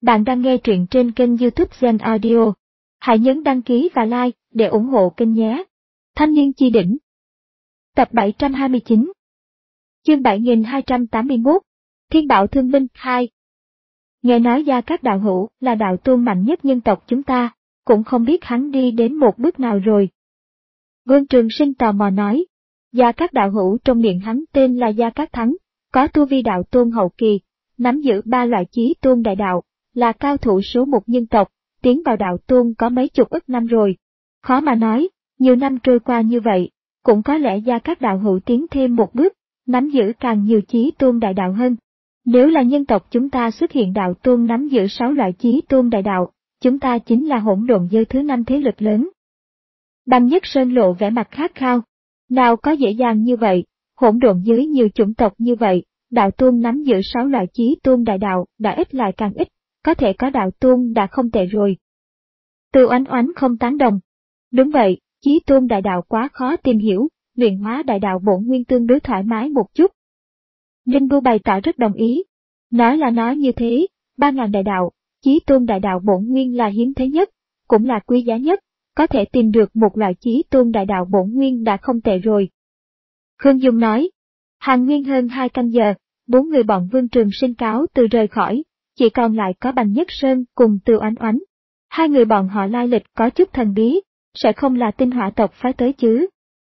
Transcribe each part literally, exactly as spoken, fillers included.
Bạn đang nghe truyện trên kênh YouTube Zen Audio. Hãy nhấn đăng ký và like để ủng hộ kênh nhé. Thanh niên chi đỉnh. Tập bảy trăm hai mươi chín. Chương bảy nghìn hai trăm tám mươi mốt. Thiên Bảo Thương Binh hai. Nghe nói Gia Cát đạo hữu là đạo tôn mạnh nhất nhân tộc chúng ta, cũng không biết hắn đi đến một bước nào rồi. Vương Trường Sinh tò mò nói, Gia Cát đạo hữu trong miệng hắn tên là Gia Cát Thắng, có tu vi đạo tôn hậu kỳ, nắm giữ ba loại chí tôn đại đạo, là cao thủ số một nhân tộc, tiến vào đạo tôn có mấy chục ức năm rồi. Khó mà nói, nhiều năm trôi qua như vậy, cũng có lẽ Gia Cát đạo hữu tiến thêm một bước, nắm giữ càng nhiều chí tôn đại đạo hơn. Nếu là nhân tộc chúng ta xuất hiện đạo tôn nắm giữ sáu loại chí tôn đại đạo, chúng ta chính là hỗn độn giới thứ năm thế lực lớn. Bành Nhất Sơn lộ vẻ mặt khát khao. Nào có dễ dàng như vậy, hỗn độn giới nhiều chủng tộc như vậy, đạo tôn nắm giữ sáu loại chí tôn đại đạo đã ít lại càng ít, có thể có đạo tôn đã không tệ rồi. Từ Oánh Oánh không tán đồng. Đúng vậy, chí tôn đại đạo quá khó tìm hiểu, luyện hóa đại đạo bổn nguyên tương đối thoải mái một chút. Ninh Bu bày tỏ rất đồng ý. Nói là nói như thế, ba ngàn đại đạo, chí tôn đại đạo bổn nguyên là hiếm thế nhất, cũng là quý giá nhất, có thể tìm được một loại chí tôn đại đạo bổn nguyên đã không tệ rồi. Khương Dung nói, hàng nguyên hơn hai canh giờ, bốn người bọn Vương Trường Sinh cáo từ rời khỏi, chỉ còn lại có Bành Nhất Sơn cùng Từ Oánh Oánh. Hai người bọn họ lai lịch có chút thần bí, sẽ không là Tinh Hỏa tộc phái tới chứ.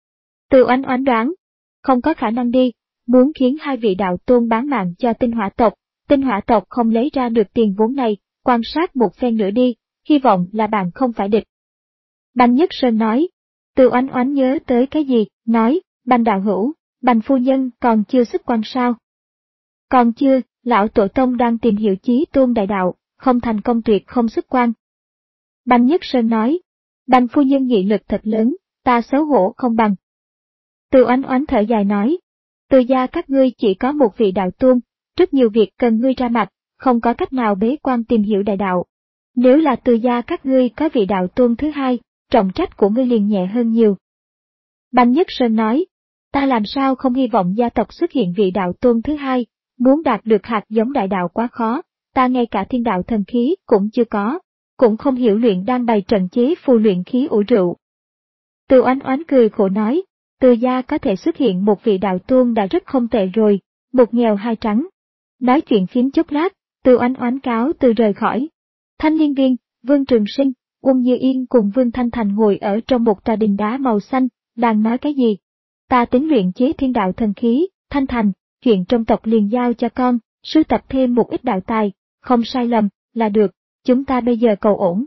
Từ Oánh Oánh đoán, không có khả năng đi, muốn khiến hai vị đạo tôn bán mạng cho Tinh Hỏa tộc, Tinh Hỏa tộc không lấy ra được tiền vốn này, quan sát một phen nữa đi, hy vọng là bạn không phải địch. Bành Nhất Sơn nói, Từ Oánh Oánh nhớ tới cái gì, nói, Bành đạo hữu, Bành phu nhân còn chưa xuất quan sao? Còn chưa, lão tổ tông đang tìm hiểu chí tôn đại đạo, không thành công tuyệt không xuất quan. Bành Nhất Sơn nói, Bành phu nhân nghị lực thật lớn, ta xấu hổ không bằng. Từ Oánh Oánh thở dài nói, Từ gia các ngươi chỉ có một vị đạo tôn, rất nhiều việc cần ngươi ra mặt, không có cách nào bế quan tìm hiểu đại đạo. Nếu là Từ gia các ngươi có vị đạo tôn thứ hai, trọng trách của ngươi liền nhẹ hơn nhiều. Bành Nhất Sơn nói, ta làm sao không hy vọng gia tộc xuất hiện vị đạo tôn thứ hai, muốn đạt được hạt giống đại đạo quá khó, ta ngay cả thiên đạo thần khí cũng chưa có, cũng không hiểu luyện đang bày trận chế phù luyện khí ủ rượu. Từ Oánh Oánh cười khổ nói, Từ gia có thể xuất hiện một vị đạo tôn đã rất không tệ rồi, một nghèo hai trắng. Nói chuyện phím chốc lát, Từ Oánh Oánh cáo từ rời khỏi. Thanh Liên Viên, Vương Trường Sinh, Uông Như Yên cùng Vương Thanh Thành ngồi ở trong một tòa đình đá màu xanh, đang nói cái gì? Ta tính luyện chế thiên đạo thần khí, Thanh Thành, chuyện trong tộc liền giao cho con, sưu tập thêm một ít đạo tài, không sai lầm, là được, chúng ta bây giờ cầu ổn.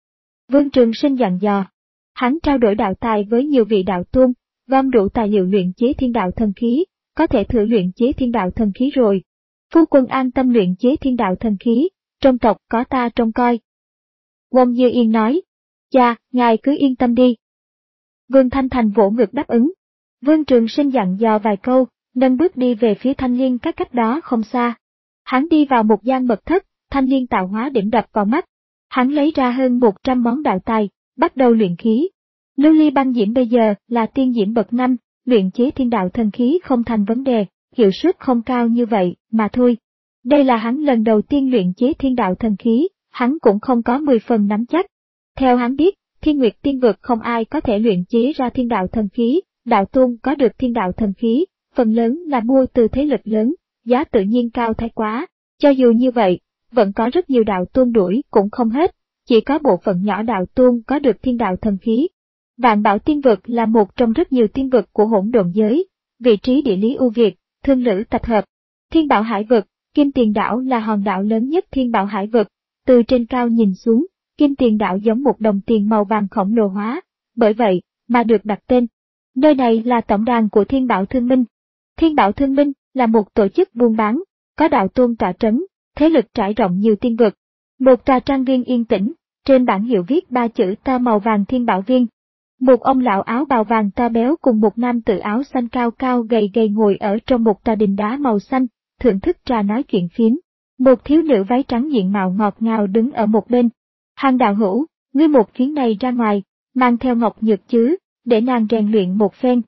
Vương Trường Sinh dặn dò. Hắn trao đổi đạo tài với nhiều vị đạo tôn, gom đủ tài liệu luyện chế thiên đạo thần khí, có thể thử luyện chế thiên đạo thần khí rồi. Phu quân an tâm luyện chế thiên đạo thần khí, trong tộc có ta trông coi. Uông Như Yên nói, cha, ngài cứ yên tâm đi. Vương Thanh Thành vỗ ngực đáp ứng. Vương Trường Sinh dặn dò vài câu, nâng bước đi về phía Thanh Liên các cách đó không xa. Hắn đi vào một gian mật thất, Thanh Liên tạo hóa điểm đập vào mắt. Hắn lấy ra hơn một trăm món đạo tài, bắt đầu luyện khí. Lưu ly băng diễm bây giờ là tiên diễm bậc năm, luyện chế thiên đạo thần khí không thành vấn đề, hiệu suất không cao như vậy, mà thôi. Đây là hắn lần đầu tiên luyện chế thiên đạo thần khí, hắn cũng không có mười phần nắm chắc. Theo hắn biết, Thiên Nguyệt Tiên Vực không ai có thể luyện chế ra thiên đạo thần khí, đạo tôn có được thiên đạo thần khí, phần lớn là mua từ thế lực lớn, giá tự nhiên cao thái quá. Cho dù như vậy, vẫn có rất nhiều đạo tôn đuổi cũng không hết, chỉ có bộ phận nhỏ đạo tôn có được thiên đạo thần khí. Vạn Bảo Tiên Vực là một trong rất nhiều tiên vực của hỗn độn giới, vị trí địa lý ưu việt, thương lữ tập hợp. Thiên Bảo Hải Vực, Kim Tiền Đảo là hòn đảo lớn nhất Thiên Bảo Hải Vực, từ trên cao nhìn xuống, Kim Tiền Đảo giống một đồng tiền màu vàng khổng lồ hóa, bởi vậy mà được đặt tên. Nơi này là tổng đàn của Thiên Bảo Thương Minh. Thiên Bảo Thương Minh là một tổ chức buôn bán, có đạo tôn tọa trấn, thế lực trải rộng nhiều tiên vực. Một tòa trang viên yên tĩnh, trên bảng hiệu viết ba chữ to màu vàng Thiên Bảo Viên. Một ông lão áo bào vàng to béo cùng một nam tử áo xanh cao cao gầy gầy ngồi ở trong một tòa đình đá màu xanh, thưởng thức trà nói chuyện phiếm. Một thiếu nữ váy trắng diện mạo ngọt ngào đứng ở một bên. Hàng đạo hữu, ngươi một chuyến này ra ngoài, mang theo ngọc nhược chứ, để nàng rèn luyện một phen.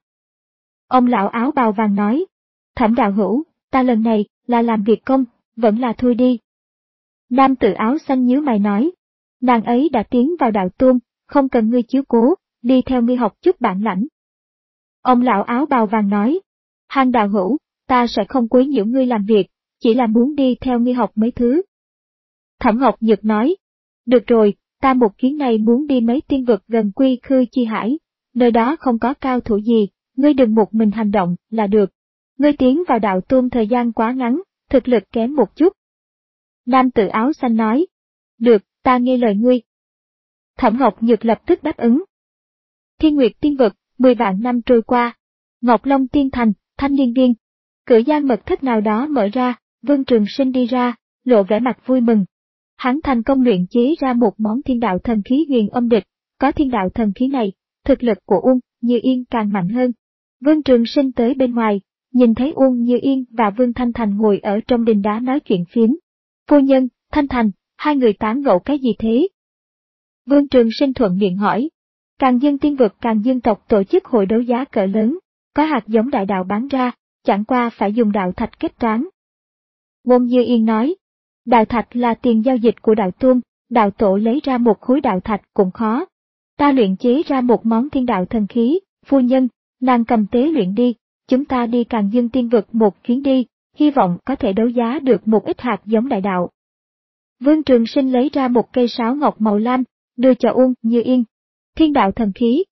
Ông lão áo bào vàng nói, Thẩm đạo hữu, ta lần này là làm việc công, vẫn là thôi đi. Nam tử áo xanh nhíu mày nói, nàng ấy đã tiến vào đạo tuôn, không cần ngươi chiếu cố, đi theo ngươi học chút bản lãnh. Ông lão áo bào vàng nói, Hàn đạo hữu, ta sẽ không quấy nhiễu ngươi làm việc, chỉ là muốn đi theo ngươi học mấy thứ. Thẩm Ngọc Nhược nói, được rồi, ta một chuyến này muốn đi mấy tiên vực gần Quy Khư Chi Hải, nơi đó không có cao thủ gì, ngươi đừng một mình hành động là được. Ngươi tiến vào đạo tuôn thời gian quá ngắn, thực lực kém một chút. Nam tử áo xanh nói, được, ta nghe lời ngươi. Thẩm Ngọc Nhược lập tức đáp ứng. Thiên Nguyệt tiên vực, mười vạn năm trôi qua, Ngọc Long tiên thành, Thanh Liên viên, cửa gian mật thất nào đó mở ra, Vương Trường Sinh đi ra, lộ vẻ mặt vui mừng. Hắn thành công luyện chế ra một món thiên đạo thần khí huyền âm địch, có thiên đạo thần khí này, thực lực của Uông Như Yên càng mạnh hơn. Vương Trường Sinh tới bên ngoài, nhìn thấy Uông Như Yên và Vương Thanh Thành ngồi ở trong đình đá nói chuyện phiếm. Phu nhân, Thanh Thành, hai người tán gẫu cái gì thế? Vương Trường Sinh thuận miệng hỏi. Càng Dương tiên vực Càng Dương tộc tổ chức hội đấu giá cỡ lớn, có hạt giống đại đạo bán ra, chẳng qua phải dùng đạo thạch kết toán. Uông Như Yên nói, đạo thạch là tiền giao dịch của đạo tuôn, đạo tổ lấy ra một khối đạo thạch cũng khó. Ta luyện chế ra một món thiên đạo thần khí, phu nhân, nàng cầm tế luyện đi, chúng ta đi Càng Dương tiên vực một chuyến đi, hy vọng có thể đấu giá được một ít hạt giống đại đạo. Vương Trường Sinh lấy ra một cây sáo ngọc màu lam, đưa cho Uông Như Yên. Thiên đạo thần khí.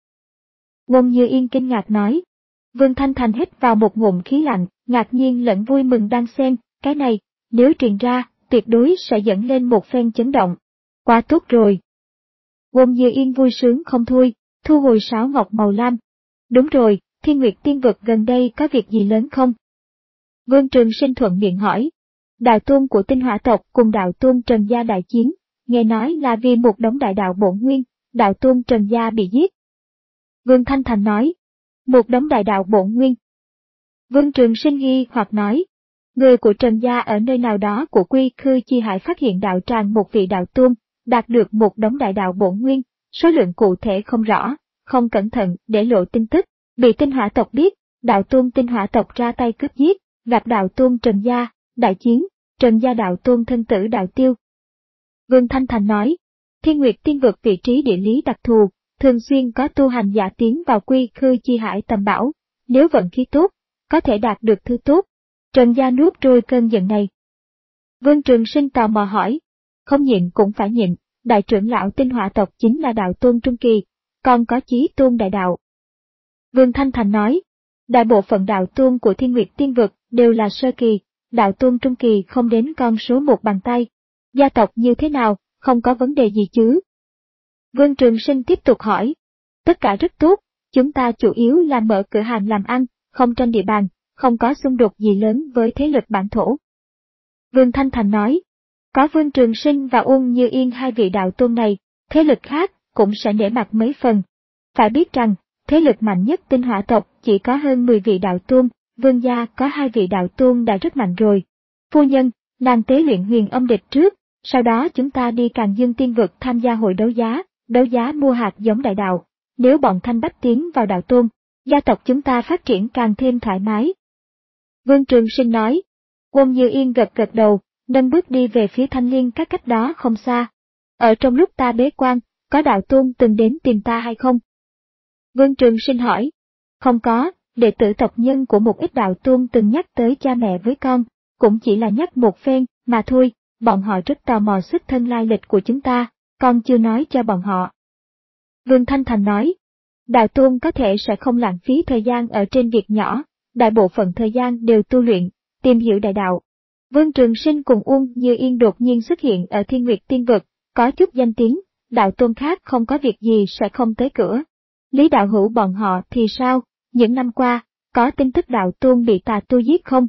Uông Như Yên kinh ngạc nói. Vương Thanh Thành hít vào một ngụm khí lạnh, ngạc nhiên lẫn vui mừng đang xen, cái này, nếu truyền ra, tuyệt đối sẽ dẫn lên một phen chấn động. Quá tốt rồi. Uông Như Yên vui sướng không thôi, thu hồi sáo ngọc màu lam. Đúng rồi, Thiên Nguyệt tiên vực gần đây có việc gì lớn không? Vương Trường Sinh thuận miệng hỏi. Đạo tuôn của tinh hỏa tộc cùng đạo tuôn Trần Gia đại chiến, nghe nói là vì một đống đại đạo bổn nguyên, đạo tuôn Trần Gia bị giết. Vương Thanh Thành nói. Một đống đại đạo bổn nguyên. Vương Trường Sinh nghi hoặc nói. Người của Trần Gia ở nơi nào đó của Quy Khư Chi Hải phát hiện đạo tràng một vị đạo tuôn, đạt được một đống đại đạo bổn nguyên, số lượng cụ thể không rõ, không cẩn thận để lộ tin tức, bị tinh hỏa tộc biết, đạo tuôn tinh hỏa tộc ra tay cướp giết, gặp đạo tuôn Trần Gia, đại chiến, Trần Gia đạo tuôn thân tử đạo tiêu. Vương Thanh Thành nói, Thiên Nguyệt tiên vực vị trí địa lý đặc thù, thường xuyên có tu hành giả tiến vào Quy Khư Chi Hải tầm bảo, nếu vận khí tốt, có thể đạt được thứ tốt. Trần Gia nuốt trôi cơn giận này. Vương Trường Sinh tò mò hỏi, không nhịn cũng phải nhịn, đại trưởng lão tinh hỏa tộc chính là đạo tôn trung kỳ, còn có chí tôn đại đạo. Vương Thanh Thành nói, đại bộ phận đạo tôn của Thiên Nguyệt tiên vực đều là sơ kỳ, đạo tôn trung kỳ không đến con số một bàn tay. Gia tộc như thế nào, không có vấn đề gì chứ? Vương Trường Sinh tiếp tục hỏi, tất cả rất tốt, chúng ta chủ yếu là mở cửa hàng làm ăn, không tranh địa bàn, không có xung đột gì lớn với thế lực bản thổ. Vương Thanh Thành nói, có Vương Trường Sinh và Uông Như Yên hai vị đạo tôn này, thế lực khác cũng sẽ nể mặt mấy phần. Phải biết rằng, thế lực mạnh nhất tinh hỏa tộc chỉ có hơn mười vị đạo tôn, Vương gia có hai vị đạo tôn đã rất mạnh rồi. Phu nhân, nàng tế luyện huyền âm địch trước, sau đó chúng ta đi Càng Dương tiên vực tham gia hội đấu giá, đấu giá mua hạt giống đại đạo. Nếu bọn Thanh Bách tiến vào đạo tôn, gia tộc chúng ta phát triển càng thêm thoải mái. Vương Trường Sinh nói. Uông Như Yên gật gật đầu, nâng bước đi về phía Thanh Liên các cách đó không xa. Ở trong lúc ta bế quan, có đạo tôn từng đến tìm ta hay không? Vương Trường Sinh hỏi. Không có, đệ tử tộc nhân của một ít đạo tôn từng nhắc tới cha mẹ với con, cũng chỉ là nhắc một phen, mà thôi, bọn họ rất tò mò xuất thân lai lịch của chúng ta, con chưa nói cho bọn họ. Vương Thanh Thành nói. Đạo tôn có thể sẽ không lãng phí thời gian ở trên việc nhỏ, đại bộ phận thời gian đều tu luyện, tìm hiểu đại đạo. Vương Trường Sinh cùng Uông Như Yên đột nhiên xuất hiện ở Thiên Nguyệt tiên vực, có chút danh tiếng, đạo tôn khác không có việc gì sẽ không tới cửa. Lý đạo hữu bọn họ thì sao, những năm qua, có tin tức đạo tôn bị tà tu giết không?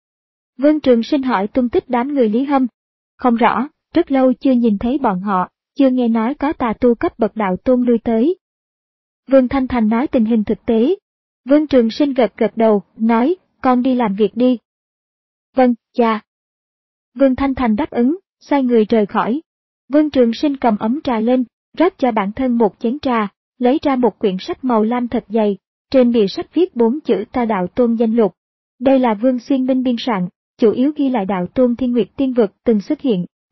Vương Trường Sinh hỏi tung tích đám người Lý Hâm. Không rõ, rất lâu chưa nhìn thấy bọn họ, chưa nghe nói có tà tu cấp bậc đạo tôn lui tới. Vương Thanh Thành nói tình hình thực tế. Vương Trường Sinh gật gật đầu, nói, con đi làm việc đi. Vâng, cha. Vương Thanh Thành đáp ứng, xoay người rời khỏi. Vương Trường Sinh cầm ấm trà lên, rót cho bản thân một chén trà, lấy ra một quyển sách màu lam thật dày, trên bìa sách viết bốn chữ Ta Đạo Tôn danh lục. Đây là Vương Xuyên Minh biên soạn, chủ yếu ghi lại đạo tôn Thiên Nguyệt tiên vực từng xuất hiện, tên,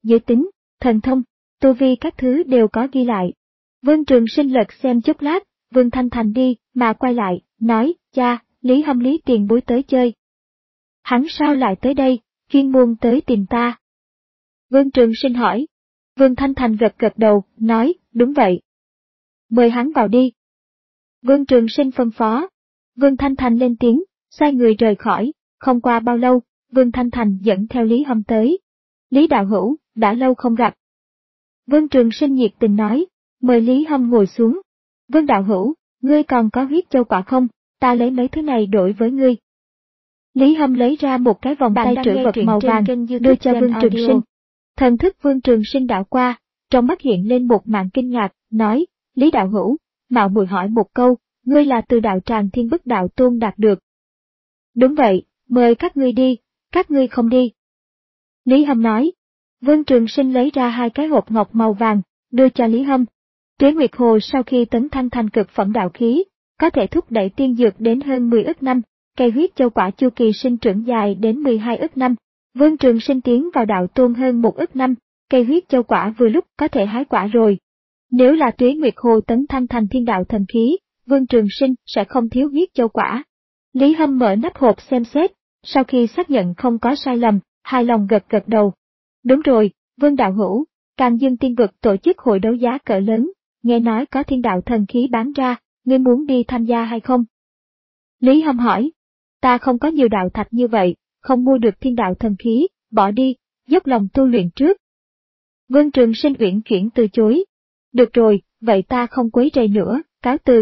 giới tính, thần thông, tu vi các thứ đều có ghi lại. Vương Trường Sinh lật xem chốc lát, Vương Thanh Thành đi, mà quay lại, nói, cha, Lý Hâm Lý tiền bối tới chơi. Hắn sao lại tới đây, chuyên môn tới tìm ta? Vương Trường Sinh hỏi. Vương Thanh Thành gật gật đầu, nói, đúng vậy. Mời hắn vào đi. Vương Trường Sinh phân phó. Vương Thanh Thành lên tiếng, xoay người rời khỏi, không qua bao lâu, Vương Thanh Thành dẫn theo Lý Hâm tới. Lý đạo hữu, đã lâu không gặp. Vương Trường Sinh nhiệt tình nói, mời Lý Hâm ngồi xuống. Vương đạo hữu, ngươi còn có huyết châu quả không, ta lấy mấy thứ này đổi với ngươi. Lý Hâm lấy ra một cái vòng tay trữ vật màu vàng, đưa cho Vương Trường Sinh. Thần thức Vương Trường Sinh đảo qua, trong mắt hiện lên một màn kinh ngạc, nói, Lý đạo hữu, mạo muội hỏi một câu, ngươi là từ đạo tràng Thiên Bức Đạo Tôn đạt được. Đúng vậy, mời các ngươi đi, các ngươi không đi. Lý Hâm nói. Vương Trường Sinh lấy ra hai cái hộp ngọc màu vàng, đưa cho Lý Hâm. Tuế Nguyệt Hồ sau khi tấn thăng thành cực phẩm đạo khí, có thể thúc đẩy tiên dược đến hơn mười ức năm, cây huyết châu quả chu kỳ sinh trưởng dài đến mười hai ức năm. Vương Trường Sinh tiến vào đạo tôn hơn một ức năm, cây huyết châu quả vừa lúc có thể hái quả rồi. Nếu là Tuế Nguyệt Hồ tấn thăng thành thiên đạo thần khí, Vương Trường Sinh sẽ không thiếu huyết châu quả. Lý Hâm mở nắp hộp xem xét, sau khi xác nhận không có sai lầm, hài lòng gật gật đầu. Đúng rồi, Vương đạo hữu, Càn Dương Tiên Vực tổ chức hội đấu giá cỡ lớn, nghe nói có thiên đạo thần khí bán ra, ngươi muốn đi tham gia hay không? Lý Hâm hỏi, ta không có nhiều đạo thạch như vậy, không mua được thiên đạo thần khí, bỏ đi, dốc lòng tu luyện trước. Vương Trường Sinh uyển chuyển từ chối. Được rồi, vậy ta không quấy rầy nữa, cáo từ.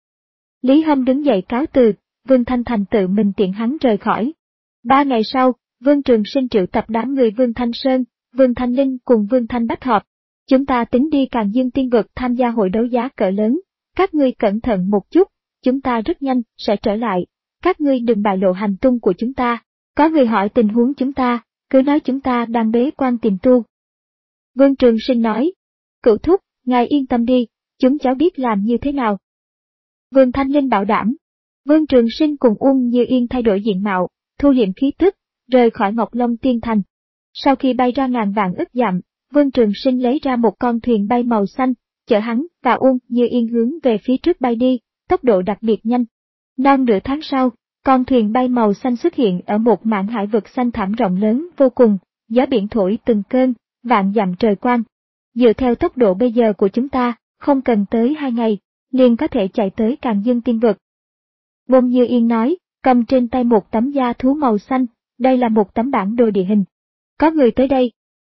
Lý Hâm đứng dậy cáo từ, Vương Thanh Thành tự mình tiễn hắn rời khỏi. Ba ngày sau, Vương Trường Sinh triệu tập đám người Vương Thanh Sơn, Vương Thanh Linh cùng Vương Thanh Bách họp. Chúng ta tính đi Càn Dương Tiên Vực tham gia hội đấu giá cỡ lớn, các ngươi cẩn thận một chút, chúng ta rất nhanh sẽ trở lại, các ngươi đừng bại lộ hành tung của chúng ta, có người hỏi tình huống chúng ta, cứ nói chúng ta đang bế quan tìm tu. Vương Trường Sinh nói, cửu thúc, ngài yên tâm đi, chúng cháu biết làm như thế nào. Vương Thanh Linh bảo đảm. Vương Trường Sinh cùng Uông Như Yên thay đổi diện mạo, thu liệm khí tức, rời khỏi Ngọc Long Tiên Thành. Sau khi bay ra ngàn vạn ức dặm, Vương Trường Sinh lấy ra một con thuyền bay màu xanh, chở hắn và Uông Như Yên hướng về phía trước bay đi, tốc độ đặc biệt nhanh. Non nửa tháng sau, con thuyền bay màu xanh xuất hiện ở một mảng hải vực xanh thẳm rộng lớn vô cùng, gió biển thổi từng cơn, vạn dặm trời quang. Dựa theo tốc độ bây giờ của chúng ta, không cần tới hai ngày, liền có thể chạy tới Càn Dương Tiên Vực. Uông Như Yên nói, cầm trên tay một tấm da thú màu xanh, đây là một tấm bản đồ địa hình. Có người tới đây.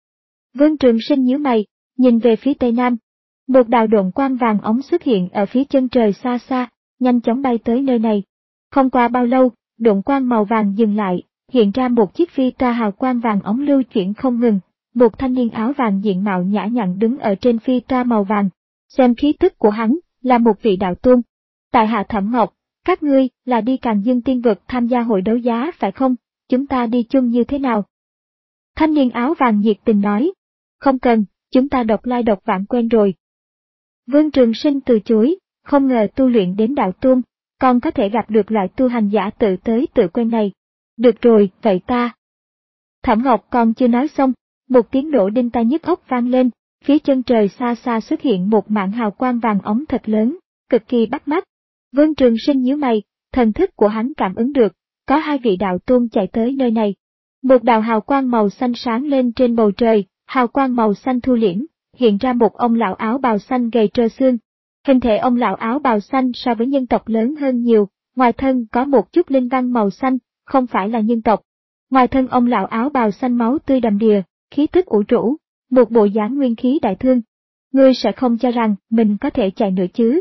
Vương Trường Sinh nhíu mày, nhìn về phía tây nam. Một đạo độn quang vàng ống xuất hiện ở phía chân trời xa xa, nhanh chóng bay tới nơi này. Không qua bao lâu, độn quang màu vàng dừng lại, hiện ra một chiếc phi toa hào quang vàng ống lưu chuyển không ngừng. Một thanh niên áo vàng diện mạo nhã nhặn đứng ở trên phi toa màu vàng. Xem khí tức của hắn, là một vị đạo tôn. Tại hạ Thẩm Ngọc, các ngươi là đi Càn Dương Tiên Vực tham gia hội đấu giá phải không? Chúng ta đi chung như thế nào? Thanh niên áo vàng nhiệt tình nói. Không cần, chúng ta độc lai độc vãng quen rồi. Vương Trường Sinh từ chối, không ngờ tu luyện đến đạo tôn, còn có thể gặp được loại tu hành giả tự tới tự quen này. Được rồi, vậy ta. Thẩm Ngọc còn chưa nói xong, một tiếng nổ đinh tai nhức óc vang lên, phía chân trời xa xa xuất hiện một mảng hào quang vàng ống thật lớn, cực kỳ bắt mắt. Vương Trường Sinh nhíu mày, thần thức của hắn cảm ứng được, có hai vị đạo tôn chạy tới nơi này. Một đạo hào quang màu xanh sáng lên trên bầu trời, hào quang màu xanh thu liễm, hiện ra một ông lão áo bào xanh gầy trơ xương. Hình thể ông lão áo bào xanh so với nhân tộc lớn hơn nhiều, ngoài thân có một chút linh văn màu xanh, không phải là nhân tộc. Ngoài thân ông lão áo bào xanh máu tươi đầm đìa, khí tức ủ rũ, một bộ dáng nguyên khí đại thương. Ngươi sẽ không cho rằng mình có thể chạy nữa chứ?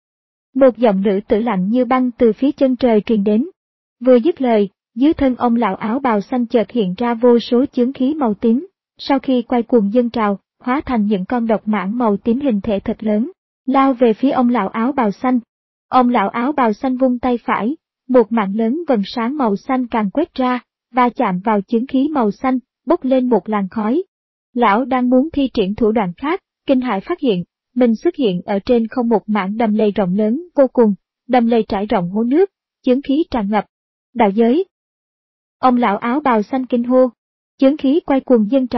Một giọng nữ tử lạnh như băng từ phía chân trời truyền đến. Vừa dứt lời, dưới thân ông lão áo bào xanh chợt hiện ra vô số chướng khí màu tím, sau khi quay cuồng dâng trào, hóa thành những con độc mãng màu tím hình thể thật lớn, lao về phía ông lão áo bào xanh. Ông lão áo bào xanh vung tay phải, một mảng lớn vầng sáng màu xanh càng quét ra, và chạm vào chướng khí màu xanh, bốc lên một làn khói. Lão đang muốn thi triển thủ đoạn khác, kinh hãi phát hiện, mình xuất hiện ở trên không một mảng đầm lầy rộng lớn vô cùng, đầm lầy trải rộng hố nước, chướng khí tràn ngập. Đạo giới. Ông lão áo bào xanh kinh hô, chướng khí quay cuồng dâng trào,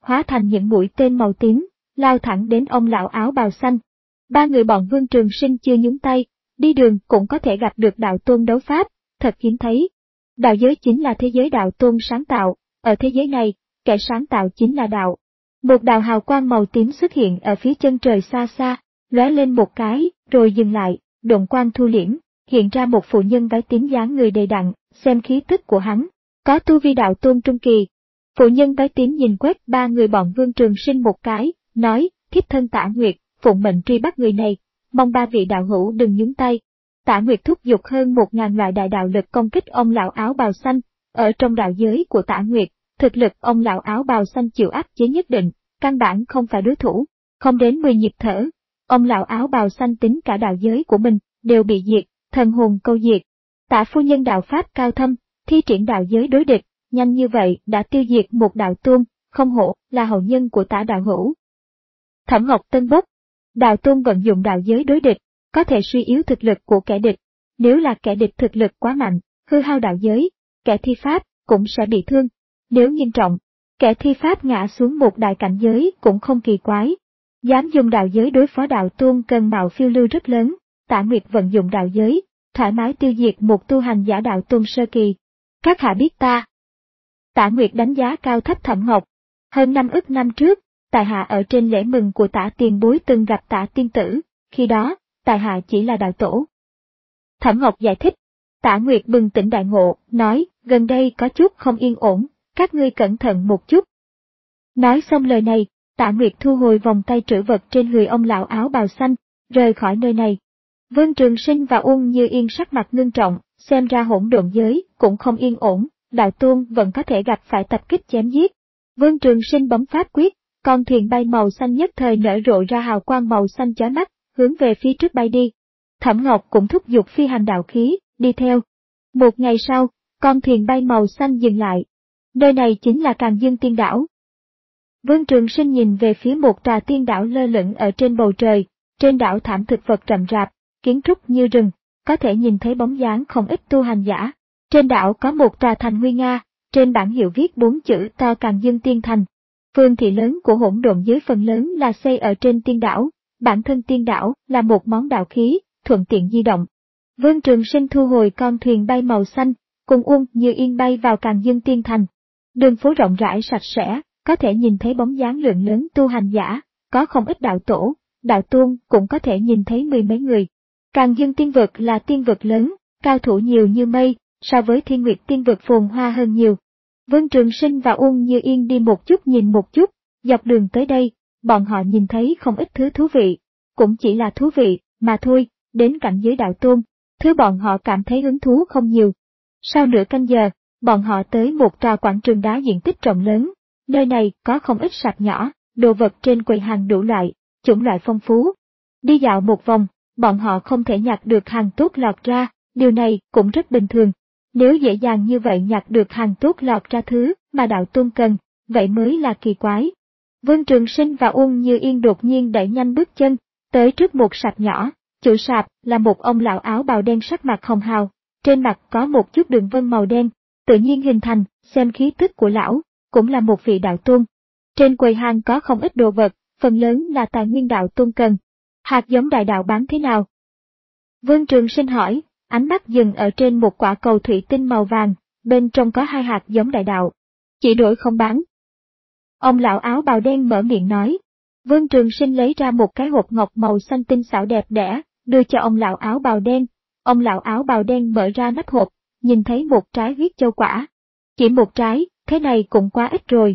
hóa thành những mũi tên màu tím, lao thẳng đến ông lão áo bào xanh. Ba người bọn Vương Trường Sinh chưa nhúng tay, đi đường cũng có thể gặp được đạo tôn đấu pháp, thật hiếm thấy. Đạo giới chính là thế giới đạo tôn sáng tạo, ở thế giới này, kẻ sáng tạo chính là đạo. Một đạo hào quang màu tím xuất hiện ở phía chân trời xa xa, lóe lên một cái, rồi dừng lại, độn quang thu liễm, hiện ra một phụ nhân váy tím dáng người đầy đặn, xem khí tức của hắn, có tu vi đạo tôn trung kỳ. Phụ nhân váy tím nhìn quét ba người bọn Vương Trường Sinh một cái, nói, thiếp thân Tả Nguyệt, phụng mệnh truy bắt người này, mong ba vị đạo hữu đừng nhúng tay. Tả Nguyệt thúc giục hơn một ngàn loại đại đạo lực công kích ông lão áo bào xanh, ở trong đạo giới của Tả Nguyệt, thực lực ông lão áo bào xanh chịu áp chế nhất định, căn bản không phải đối thủ, không đến mười nhịp thở. Ông lão áo bào xanh tính cả đạo giới của mình, đều bị diệt, thần hồn câu diệt. Tả phu nhân đạo pháp cao thâm, thi triển đạo giới đối địch, nhanh như vậy đã tiêu diệt một đạo tôn, không hổ là hậu nhân của Tả đạo hữu. Thẩm Ngọc Tân bốc, đạo tôn vận dụng đạo giới đối địch, có thể suy yếu thực lực của kẻ địch. Nếu là kẻ địch thực lực quá mạnh, hư hao đạo giới, kẻ thi pháp cũng sẽ bị thương. Nếu nghiêm trọng, kẻ thi pháp ngã xuống một đại cảnh giới cũng không kỳ quái. Dám dùng đạo giới đối phó đạo tôn cần mạo phiêu lưu rất lớn. Tả Nguyệt vận dụng đạo giới, thoải mái tiêu diệt một tu hành giả đạo tôn sơ kỳ. Các hạ biết ta. Tả Nguyệt đánh giá cao thấp Thẩm Ngọc. Hơn năm ức năm trước, tại hạ ở trên lễ mừng của Tả tiền bối từng gặp Tả tiên tử, khi đó, tại hạ chỉ là đạo tổ. Thẩm Ngọc giải thích. Tả Nguyệt bừng tỉnh đại ngộ, nói, gần đây có chút không yên ổn, các ngươi cẩn thận một chút. Nói xong lời này, Tả Nguyệt thu hồi vòng tay trữ vật trên người ông lão áo bào xanh, rời khỏi nơi này. Vương Trường Sinh và Uông Như Yên sắc mặt ngưng trọng, xem ra hỗn độn giới cũng không yên ổn, đạo tôn vẫn có thể gặp phải tập kích chém giết. Vương Trường Sinh bấm pháp quyết, con thuyền bay màu xanh nhất thời nở rộ ra hào quang màu xanh chói mắt, hướng về phía trước bay đi. Thẩm Ngọc cũng thúc giục phi hành đạo khí, đi theo. Một ngày sau, con thuyền bay màu xanh dừng lại. Nơi này chính là Càn Dương Tiên Đảo. Vương Trường Sinh nhìn về phía một tòa tiên đảo lơ lửng ở trên bầu trời, trên đảo thảm thực vật rậm rạp, kiến trúc như rừng, có thể nhìn thấy bóng dáng không ít tu hành giả. Trên đảo có một tòa thành nguy nga, trên bảng hiệu viết bốn chữ to Càn Dương Tiên Thành. Phương thị lớn của hỗn độn giới phần lớn là xây ở trên tiên đảo, bản thân tiên đảo là một món đạo khí, thuận tiện di động. Vương Trường Sinh thu hồi con thuyền bay màu xanh, cùng Uông Như Yên bay vào Càn Dương Tiên Thành. Đường phố rộng rãi sạch sẽ, có thể nhìn thấy bóng dáng lượng lớn tu hành giả, có không ít đạo tổ, đạo tôn cũng có thể nhìn thấy mười mấy người. Càn Dương Tiên Vực là tiên vực lớn, cao thủ nhiều như mây, so với Thiên Nguyệt Tiên Vực phồn hoa hơn nhiều. Vương Trường Sinh và Uông Như Yên đi một chút nhìn một chút, dọc đường tới đây, bọn họ nhìn thấy không ít thứ thú vị, cũng chỉ là thú vị, mà thôi, đến cảnh giới đạo tôn, thứ bọn họ cảm thấy hứng thú không nhiều. Sau nửa canh giờ, bọn họ tới một tòa quảng trường đá diện tích rộng lớn, nơi này có không ít sạp nhỏ, đồ vật trên quầy hàng đủ loại, chủng loại phong phú. Đi dạo một vòng, bọn họ không thể nhặt được hàng tốt lọt ra, điều này cũng rất bình thường. Nếu dễ dàng như vậy nhặt được hàng tốt lọt ra thứ mà đạo tôn cần, vậy mới là kỳ quái. Vương Trường Sinh và Uông Như Yên đột nhiên đẩy nhanh bước chân, tới trước một sạp nhỏ, chủ sạp là một ông lão áo bào đen sắc mặt hồng hào, trên mặt có một chút đường vân màu đen, tự nhiên hình thành, xem khí tức của lão, cũng là một vị đạo tôn. Trên quầy hàng có không ít đồ vật, phần lớn là tài nguyên đạo tôn cần. Hạt giống đại đạo bán thế nào? Vương Trường Sinh hỏi, ánh mắt dừng ở trên một quả cầu thủy tinh màu vàng, bên trong có hai hạt giống đại đạo. Chỉ đổi không bán. Ông lão áo bào đen mở miệng nói. Vương Trường Sinh lấy ra một cái hộp ngọc màu xanh tinh xảo đẹp đẽ, đưa cho ông lão áo bào đen. Ông lão áo bào đen mở ra nắp hộp, nhìn thấy một trái huyết châu quả. Chỉ một trái, thế này cũng quá ít rồi.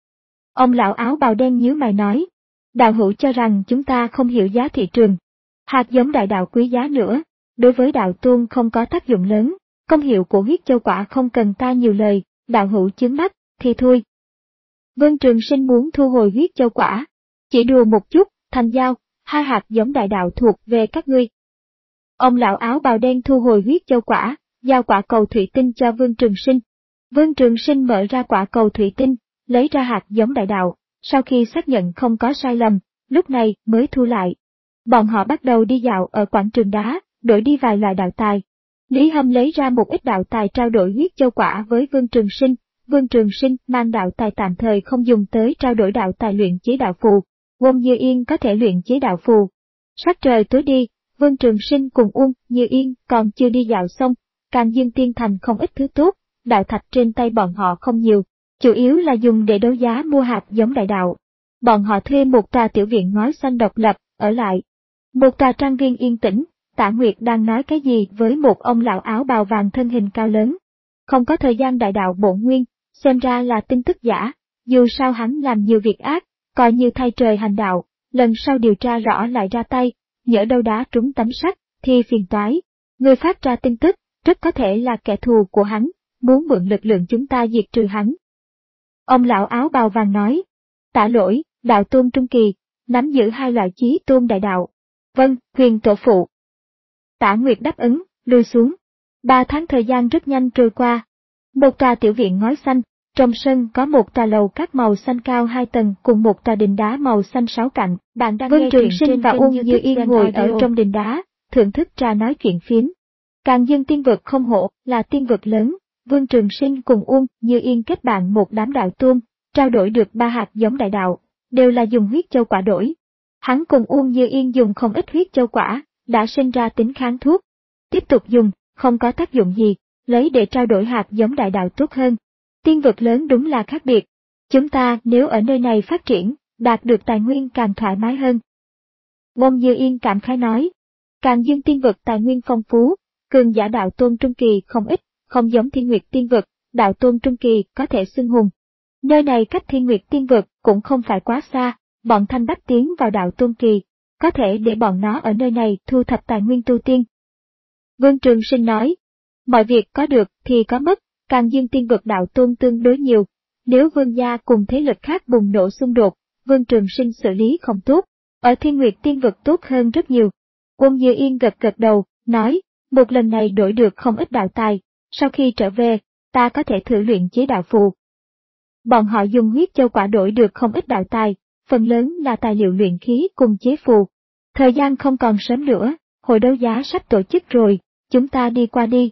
Ông lão áo bào đen nhíu mày nói. Đạo hữu cho rằng chúng ta không hiểu giá thị trường. Hạt giống đại đạo quý giá nữa, đối với đạo tôn không có tác dụng lớn, công hiệu của huyết châu quả không cần ta nhiều lời, đạo hữu chướng mắt, thì thôi. Vương Trường Sinh muốn thu hồi huyết châu quả. Chỉ đùa một chút, thành giao, hai hạt giống đại đạo thuộc về các ngươi. Ông lão áo bào đen thu hồi huyết châu quả, giao quả cầu thủy tinh cho Vương Trường Sinh. Vương Trường Sinh mở ra quả cầu thủy tinh, lấy ra hạt giống đại đạo, sau khi xác nhận không có sai lầm, lúc này mới thu lại. Bọn họ bắt đầu đi dạo ở quảng trường đá, đổi đi vài loại đạo tài. Lý Hâm lấy ra một ít đạo tài trao đổi huyết châu quả với Vương Trường Sinh, Vương Trường Sinh mang đạo tài tạm thời không dùng tới trao đổi đạo tài luyện chế đạo phù. Uông Như Yên có thể luyện chế đạo phù. Sắc trời tối đi, Vương Trường Sinh cùng Uông Như Yên còn chưa đi dạo xong, Càn Dương Tiên Thành không ít thứ tốt, đạo thạch trên tay bọn họ không nhiều, chủ yếu là dùng để đấu giá mua hạt giống đại đạo. Bọn họ thuê một tòa tiểu viện ngói xanh độc lập, ở lại. Một tòa trang viên yên tĩnh, Tả Nguyệt đang nói cái gì với một ông lão áo bào vàng thân hình cao lớn. Không có thời gian đại đạo bổn nguyên, xem ra là tin tức giả, dù sao hắn làm nhiều việc ác, coi như thay trời hành đạo, lần sau điều tra rõ lại ra tay, nhỡ đâu đá trúng tấm sắt, thì phiền toái. Người phát ra tin tức, rất có thể là kẻ thù của hắn, muốn mượn lực lượng chúng ta diệt trừ hắn. Ông lão áo bào vàng nói, Tả lỗi, đạo tôn trung kỳ, nắm giữ hai loại chí tôn đại đạo. Vâng, huyền tổ phụ. Tả Nguyệt đáp ứng, lui xuống. Ba tháng thời gian rất nhanh trôi qua. Một tòa tiểu viện ngói xanh, trong sân có một tòa lầu các màu xanh cao hai tầng cùng một tòa đình đá màu xanh sáu cạnh. Bạn đang Vương Trường Sinh và Uông Như Yên ngồi ở trong đình đá, thưởng thức trà nói chuyện phiếm. Càn Dương tiên vực không hộ là tiên vực lớn, Vương Trường Sinh cùng Uông Như Yên kết bạn một đám đạo tôn, trao đổi được ba hạt giống đại đạo, đều là dùng huyết châu quả đổi. Hắn cùng Uông Như Yên dùng không ít huyết châu quả, đã sinh ra tính kháng thuốc. Tiếp tục dùng, không có tác dụng gì, lấy để trao đổi hạt giống đại đạo tốt hơn. Tiên vực lớn đúng là khác biệt. Chúng ta nếu ở nơi này phát triển, đạt được tài nguyên càng thoải mái hơn. Uông Như Yên cảm khái nói, Càn Dương tiên vực tài nguyên phong phú, cường giả đạo tôn trung kỳ không ít, không giống Thiên Nguyệt tiên vực, đạo tôn trung kỳ có thể xưng hùng. Nơi này cách Thiên Nguyệt tiên vực cũng không phải quá xa, bọn Thanh Bách tiến vào đạo tôn kỳ, có thể để bọn nó ở nơi này thu thập tài nguyên tu tiên. Vương Trường Sinh nói, mọi việc có được thì có mất, Càn Dương tiên vực đạo tôn tương đối nhiều, nếu vương gia cùng thế lực khác bùng nổ xung đột, Vương Trường Sinh xử lý không tốt, ở Thiên Nguyệt tiên vực tốt hơn rất nhiều. Uông Như Yên gật gật đầu, nói, một lần này đổi được không ít đạo tài, sau khi trở về, ta có thể thử luyện chế đạo phù. Bọn họ dùng huyết châu quả đổi được không ít đạo tài, phần lớn là tài liệu luyện khí cùng chế phù. Thời gian không còn sớm nữa, hội đấu giá sắp tổ chức rồi, chúng ta đi qua đi.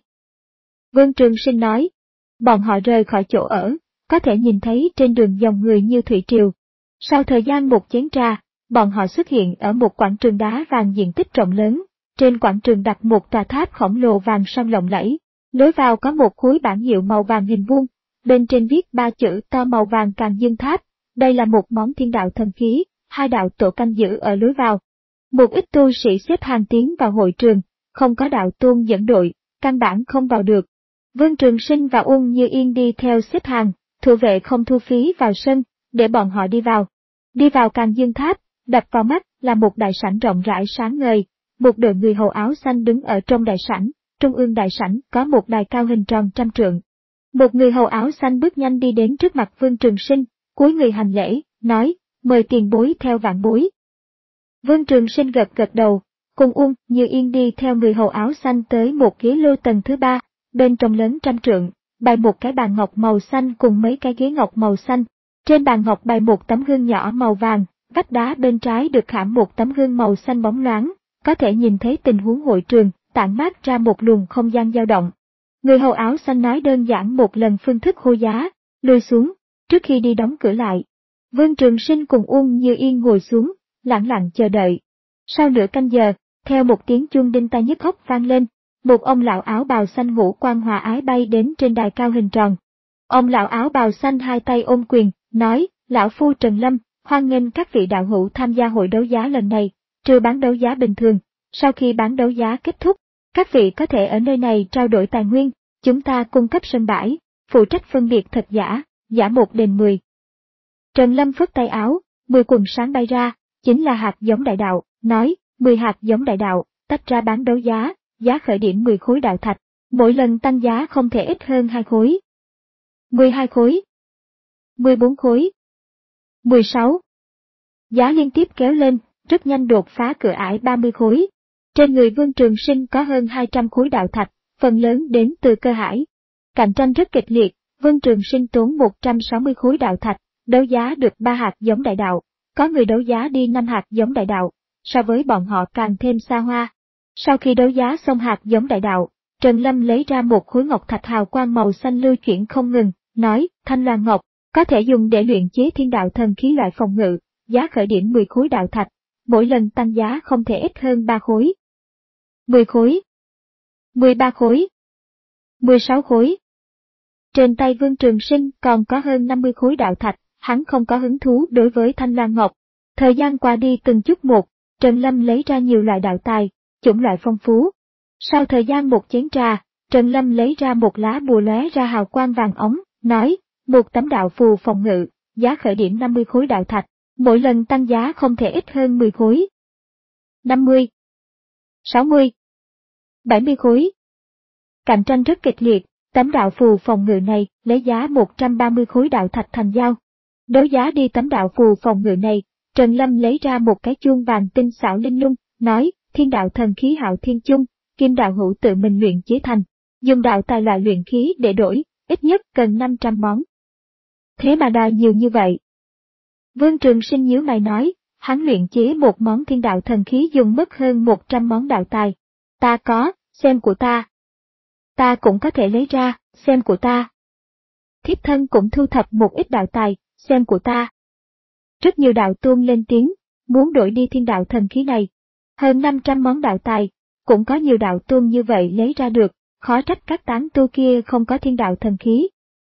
Vương Trường Sinh nói, bọn họ rời khỏi chỗ ở, có thể nhìn thấy trên đường dòng người như thủy triều. Sau thời gian một chén trà, bọn họ xuất hiện ở một quảng trường đá vàng diện tích rộng lớn, trên quảng trường đặt một tòa tháp khổng lồ vàng son lộng lẫy, lối vào có một khối bảng hiệu màu vàng hình vuông, bên trên viết ba chữ to màu vàng Càn Dương Tháp, đây là một món thiên đạo thần khí, hai đạo tổ canh giữ ở lối vào. Một ít tu sĩ xếp hàng tiến vào hội trường, không có đạo tôn dẫn đội, căn bản không vào được. Vương Trường Sinh và Uông Như Yên đi theo xếp hàng, thủ vệ không thu phí vào sân, để bọn họ đi vào. Đi vào Càn Dương Tháp, đập vào mắt là một đại sảnh rộng rãi sáng ngời, một đội người hầu áo xanh đứng ở trong đại sảnh, trung ương đại sảnh có một đài cao hình tròn trăm trượng. Một người hầu áo xanh bước nhanh đi đến trước mặt Vương Trường Sinh, cúi người hành lễ, nói, mời tiền bối theo vạn bối. Vương Trường Sinh gật gật đầu, cùng Uông Như Yên đi theo người hầu áo xanh tới một ghế lô tầng thứ ba, bên trong lớn trăm trượng, bày một cái bàn ngọc màu xanh cùng mấy cái ghế ngọc màu xanh. Trên bàn ngọc bày một tấm gương nhỏ màu vàng, vách đá bên trái được khảm một tấm gương màu xanh bóng loáng, có thể nhìn thấy tình huống hội trường, tản mát ra một luồng không gian dao động. Người hầu áo xanh nói đơn giản một lần phương thức hô giá, lùi xuống, trước khi đi đóng cửa lại. Vương Trường Sinh cùng Uông Như Yên ngồi xuống, lặng lặng chờ đợi. Sau nửa canh giờ, theo một tiếng chuông đinh tai nhức óc vang lên, một ông lão áo bào xanh ngũ quan hòa ái bay đến trên đài cao hình tròn. Ông lão áo bào xanh hai tay ôm quyền, nói, lão phu Trần Lâm, hoan nghênh các vị đạo hữu tham gia hội đấu giá lần này, trừ bán đấu giá bình thường. Sau khi bán đấu giá kết thúc, các vị có thể ở nơi này trao đổi tài nguyên, chúng ta cung cấp sân bãi, phụ trách phân biệt thật giả, giả một đền mười. Trần Lâm phất tay áo, mười quần sáng bay ra, chính là hạt giống đại đạo, nói, mười hạt giống đại đạo, tách ra bán đấu giá, giá khởi điểm mười khối đạo thạch, mỗi lần tăng giá không thể ít hơn hai khối. mười hai khối, mười bốn khối, mười sáu. Giá liên tiếp kéo lên, rất nhanh đột phá cửa ải ba mươi khối. Trên người Vương Trường Sinh có hơn hai trăm khối đạo thạch, phần lớn đến từ cơ hải. Cạnh tranh rất kịch liệt, Vương Trường Sinh tốn một trăm sáu mươi khối đạo thạch, đấu giá được ba hạt giống đại đạo, có người đấu giá đi năm hạt giống đại đạo, so với bọn họ càng thêm xa hoa. Sau khi đấu giá xong hạt giống đại đạo, Trần Lâm lấy ra một khối ngọc thạch hào quang màu xanh lưu chuyển không ngừng, nói, thanh loan ngọc, có thể dùng để luyện chế thiên đạo thần khí loại phòng ngự, giá khởi điểm mười khối đạo thạch, mỗi lần tăng giá không thể ít hơn ba khối. mười khối, mười ba khối, mười sáu khối. Trên tay Vương Trường Sinh còn có hơn năm mươi khối đạo thạch, hắn không có hứng thú đối với thanh loan ngọc. Thời gian qua đi từng chút một, Trần Lâm lấy ra nhiều loại đạo tài, chủng loại phong phú. Sau thời gian một chén trà, Trần Lâm lấy ra một lá bùa lóe ra hào quang vàng ống, nói, một tấm đạo phù phòng ngự, giá khởi điểm năm mươi khối đạo thạch, mỗi lần tăng giá không thể ít hơn mười khối. năm mươi, sáu mươi, bảy mươi khối. Cạnh tranh rất kịch liệt, tấm đạo phù phòng ngự này lấy giá một trăm ba mươi khối đạo thạch thành giao. Đấu giá đi tấm đạo phù phòng ngự này, Trần Lâm lấy ra một cái chuông vàng tinh xảo linh lung, nói, thiên đạo thần khí Hạo Thiên Chung, kim đạo hữu tự mình luyện chế thành, dùng đạo tài loại luyện khí để đổi, ít nhất cần năm trăm món. Thế mà đòi nhiều như vậy. Vương Trường Sinh nhíu mày nói, hắn luyện chế một món thiên đạo thần khí dùng mất hơn một trăm món đạo tài. Ta có, xem của ta. Ta cũng có thể lấy ra, xem của ta. Thiếp thân cũng thu thập một ít đạo tài, xem của ta. Rất nhiều đạo tôn lên tiếng, muốn đổi đi thiên đạo thần khí này. Hơn năm trăm món đạo tài, cũng có nhiều đạo tôn như vậy lấy ra được, khó trách các tán tu kia không có thiên đạo thần khí.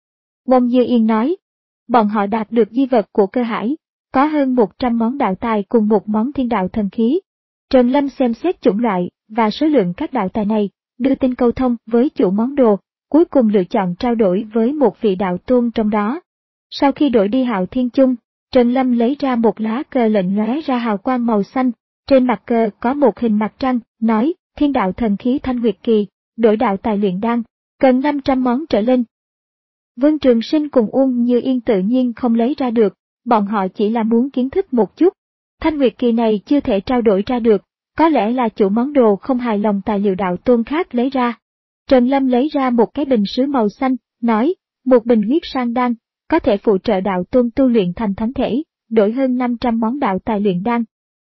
Bông Dư Yên nói, bọn họ đạt được di vật của Cơ Hải, có hơn một trăm món đạo tài cùng một món thiên đạo thần khí. Trần Lâm xem xét chủng loại và số lượng các đạo tài này, đưa tin câu thông với chủ món đồ, cuối cùng lựa chọn trao đổi với một vị đạo tôn trong đó. Sau khi đổi đi Hạo Thiên Chung, Trần Lâm lấy ra một lá cờ lệnh lóe ra hào quang màu xanh, trên mặt cờ có một hình mặt trăng, nói, thiên đạo thần khí Thanh Nguyệt Kỳ, đổi đạo tài luyện đan, cần năm trăm món trở lên. Vương Trường Sinh cùng Uông Như Yên tự nhiên không lấy ra được, bọn họ chỉ là muốn kiến thức một chút. Thanh Nguyệt Kỳ này chưa thể trao đổi ra được, có lẽ là chủ món đồ không hài lòng tài liệu đạo tôn khác lấy ra. Trần Lâm lấy ra một cái bình sứ màu xanh, nói, một bình huyết sang đan, có thể phụ trợ đạo tôn tu luyện thành thánh thể, đổi hơn năm trăm món đạo tài luyện đan.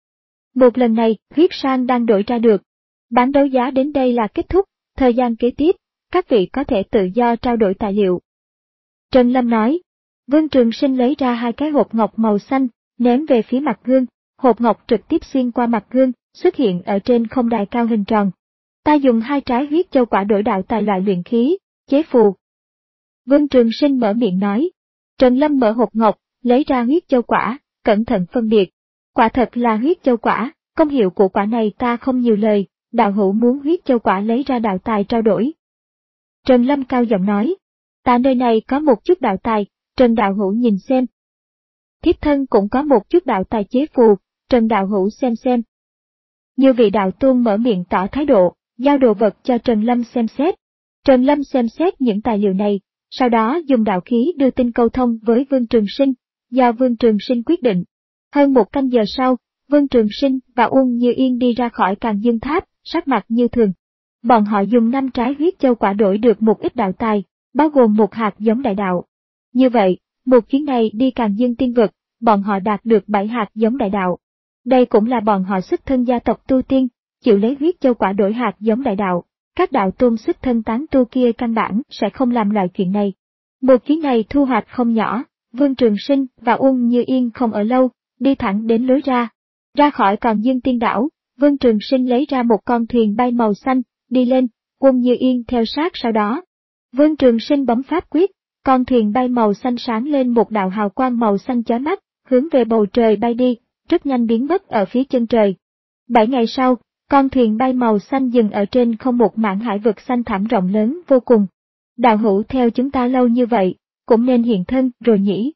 Một lần này, huyết sang đan đổi ra được. Bán đấu giá đến đây là kết thúc, thời gian kế tiếp, các vị có thể tự do trao đổi tài liệu. Trần Lâm nói, Vương Trường Sinh lấy ra hai cái hộp ngọc màu xanh, ném về phía mặt gương, hộp ngọc trực tiếp xuyên qua mặt gương, xuất hiện ở trên không đài cao hình tròn. Ta dùng hai trái huyết châu quả đổi đạo tài loại luyện khí, chế phù. Vương Trường Sinh mở miệng nói. Trần Lâm mở hộp ngọc, lấy ra huyết châu quả, cẩn thận phân biệt. Quả thật là huyết châu quả, công hiệu của quả này ta không nhiều lời, đạo hữu muốn huyết châu quả lấy ra đạo tài trao đổi. Trần Lâm cao giọng nói, ta nơi này có một chút đạo tài, Trần đạo hữu nhìn xem. Thiếp thân cũng có một chút đạo tài chế phù, Trần đạo hữu xem xem. Nhiều vị đạo tôn mở miệng tỏ thái độ, giao đồ vật cho Trần Lâm xem xét. Trần Lâm xem xét những tài liệu này, sau đó dùng đạo khí đưa tin câu thông với Vương Trường Sinh, do Vương Trường Sinh quyết định. Hơn một canh giờ sau, Vương Trường Sinh và Uông Như Yên đi ra khỏi Càn Dương Tháp, sắc mặt như thường. Bọn họ dùng năm trái huyết châu quả đổi được một ít đạo tài, bao gồm một hạt giống đại đạo. Như vậy, một chuyến này đi Càn Dương Tiên Vực, bọn họ đạt được bảy hạt giống đại đạo. Đây cũng là bọn họ xuất thân gia tộc tu tiên, chịu lấy huyết châu quả đổi hạt giống đại đạo. Các đạo tôn xuất thân tán tu kia căn bản sẽ không làm loại chuyện này. Một chuyến này thu hoạch không nhỏ, Vương Trường Sinh và Uông Như Yên không ở lâu, đi thẳng đến lối ra. Ra khỏi Càn Dương Tiên Đảo, Vương Trường Sinh lấy ra một con thuyền bay màu xanh, đi lên, Uông Như Yên theo sát sau đó. Vương Trường Sinh bấm pháp quyết, con thuyền bay màu xanh sáng lên một đạo hào quang màu xanh chói mắt, hướng về bầu trời bay đi, rất nhanh biến mất ở phía chân trời. Bảy ngày sau, con thuyền bay màu xanh dừng ở trên không một mảng hải vực xanh thẳm rộng lớn vô cùng. Đạo hữu theo chúng ta lâu như vậy, cũng nên hiện thân rồi nhỉ.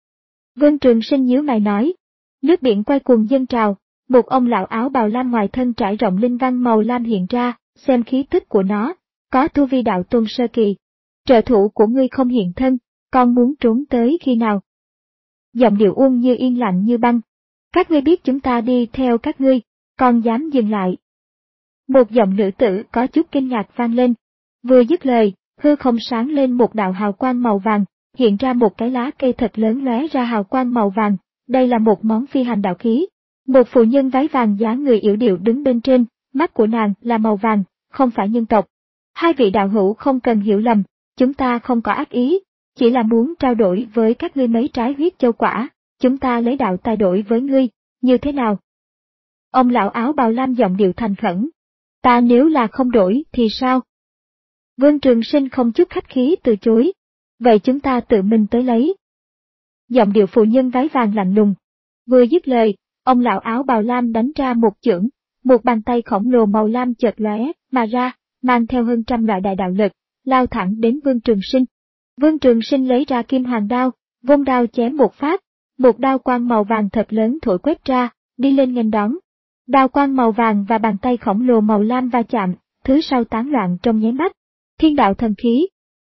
Vương Trường Sinh nhíu mày nói. Nước biển quay cuồng dâng trào, một ông lão áo bào lam ngoài thân trải rộng linh văn màu lam hiện ra, xem khí tức của nó, có tu vi đạo tôn sơ kỳ. Trợ thủ của ngươi không hiện thân, con muốn trốn tới khi nào? Giọng điệu Uông Như Yên lạnh như băng. Các ngươi biết chúng ta đi theo các ngươi, còn dám dừng lại. Một giọng nữ tử có chút kinh ngạc vang lên. Vừa dứt lời, hư không sáng lên một đạo hào quang màu vàng, hiện ra một cái lá cây thật lớn lóe ra hào quang màu vàng. Đây là một món phi hành đạo khí. Một phụ nhân váy vàng dáng người yểu điệu đứng bên trên, mắt của nàng là màu vàng, không phải nhân tộc. Hai vị đạo hữu không cần hiểu lầm, chúng ta không có ác ý, chỉ là muốn trao đổi với các ngươi mấy trái huyết châu quả, chúng ta lấy đạo tài đổi với ngươi, như thế nào? Ông lão áo bào lam giọng điệu thành khẩn. Ta nếu là không đổi thì sao? Vương Trường Sinh không chút khách khí từ chối. Vậy chúng ta tự mình tới lấy. Giọng điệu phụ nhân váy vàng lạnh lùng. Vừa dứt lời, ông lão áo bào lam đánh ra một chưởng, một bàn tay khổng lồ màu lam chợt lóe mà ra, mang theo hơn trăm loại đại đạo lực, lao thẳng đến Vương Trường Sinh. Vương Trường Sinh lấy ra kim hoàng đao, vung đao chém một phát, một đao quang màu vàng thật lớn thổi quét ra, đi lên nghênh đón. Đao quang màu vàng và bàn tay khổng lồ màu lam va chạm, thứ sau tán loạn trong nháy mắt. Thiên đạo thần khí.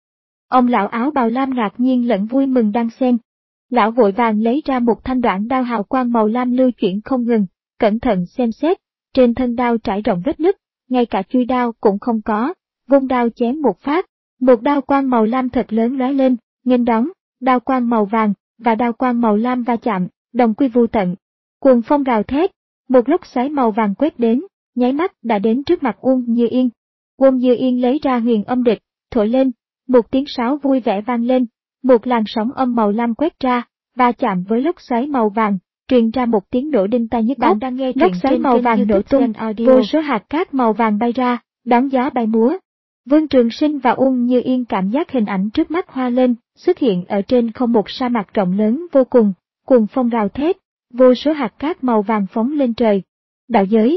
Ông lão áo bào lam ngạc nhiên lẫn vui mừng đan xen. Lão vội vàng lấy ra một thanh đoạn đao hào quang màu lam lưu chuyển không ngừng, cẩn thận xem xét, trên thân đao trải rộng vết nứt, ngay cả chuôi đao cũng không có, vung đao chém một phát, một đao quang màu lam thật lớn lóe lên, nghênh đón, đao quang màu vàng và đao quang màu lam va chạm, đồng quy vu tận. Cuồng phong gào thét, một lốc xoáy màu vàng quét đến, nháy mắt đã đến trước mặt Uông Như Yên. Uông Như Yên lấy ra huyền âm địch, thổi lên, một tiếng sáo vui vẻ vang lên, một làn sóng âm màu lam quét ra, va chạm với lốc xoáy màu vàng, truyền ra một tiếng nổ đinh tai nhức óc. Bạn đang nghe lốc xoáy màu vàng nổ tung, vô số hạt cát màu vàng bay ra, đón gió bay múa. Vương Trường Sinh và Uông Như Yên cảm giác hình ảnh trước mắt hoa lên, xuất hiện ở trên không một sa mạc rộng lớn vô cùng, cuồng phong gào thét, vô số hạt cát màu vàng phóng lên trời. Đạo giới.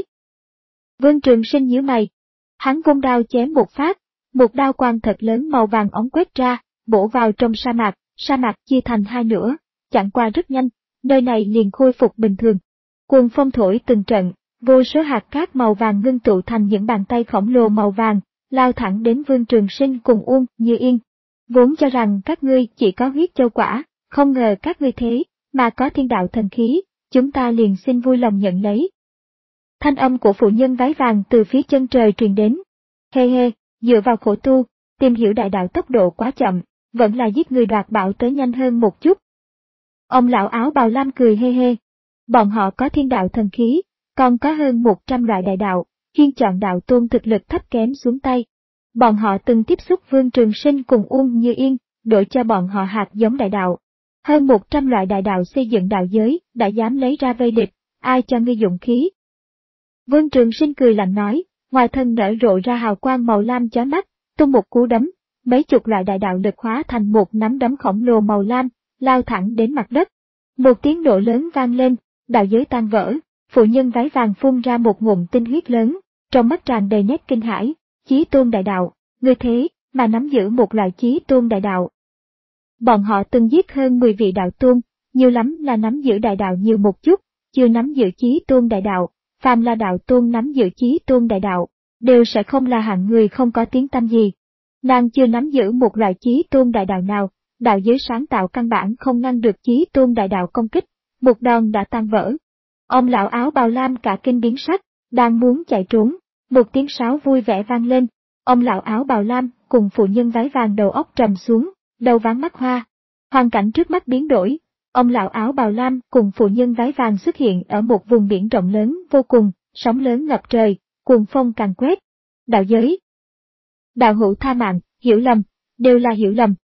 Vương Trường Sinh nhíu mày, hắn vung đao chém một phát, một đao quang thật lớn màu vàng óng quét ra, bổ vào trong sa mạc, sa mạc chia thành hai nửa, chẳng qua rất nhanh, nơi này liền khôi phục bình thường. Cuồng phong thổi từng trận, vô số hạt cát màu vàng ngưng tụ thành những bàn tay khổng lồ màu vàng, lao thẳng đến Vương Trường Sinh cùng Uông Như Yên. Vốn cho rằng các ngươi chỉ có huyết châu quả, không ngờ các ngươi thế, mà có thiên đạo thần khí, chúng ta liền xin vui lòng nhận lấy. Thanh âm của phụ nhân váy vàng từ phía chân trời truyền đến. Hê hê, dựa vào khổ tu, tìm hiểu đại đạo tốc độ quá chậm, vẫn là giết người đoạt bảo tới nhanh hơn một chút. Ông lão áo bào lam cười hê hê. Bọn họ có thiên đạo thần khí, còn có hơn một trăm loại đại đạo, chuyên chọn đạo tôn thực lực thấp kém xuống tay. Bọn họ từng tiếp xúc Vương Trường Sinh cùng Uông Như Yên, đổi cho bọn họ hạt giống đại đạo. Hơn một trăm loại đại đạo xây dựng đạo giới, đã dám lấy ra vây địch, ai cho ngươi dụng khí. Vương Trường Sinh cười lạnh nói, ngoài thân nở rộ ra hào quang màu lam chói mắt, tung một cú đấm, mấy chục loại đại đạo lực hóa thành một nắm đấm khổng lồ màu lam, lao thẳng đến mặt đất. Một tiếng nổ lớn vang lên, đạo giới tan vỡ, phụ nhân váy vàng phun ra một ngụm tinh huyết lớn, trong mắt tràn đầy nét kinh hãi, chí tôn đại đạo, ngươi thế mà nắm giữ một loại chí tôn đại đạo. Bọn họ từng giết hơn mười vị đạo tôn, nhiều lắm là nắm giữ đại đạo nhiều một chút, chưa nắm giữ chí tôn đại đạo, phàm là đạo tôn nắm giữ chí tôn đại đạo, đều sẽ không là hạng người không có tiếng tăm gì. Nàng chưa nắm giữ một loại chí tôn đại đạo nào, đạo giới sáng tạo căn bản không ngăn được chí tôn đại đạo công kích, một đòn đã tan vỡ. Ông lão áo bào lam cả kinh biến sắc, đang muốn chạy trốn, một tiếng sáo vui vẻ vang lên, ông lão áo bào lam cùng phụ nhân váy vàng đầu óc trầm xuống, đầu váng mắt hoa. Hoàn cảnh trước mắt biến đổi, ông lão áo bào lam cùng phụ nhân váy vàng xuất hiện ở một vùng biển rộng lớn vô cùng, sóng lớn ngập trời, cuồng phong càn quét. Đạo giới. Đạo hữu tha mạng, hiểu lầm, đều là hiểu lầm.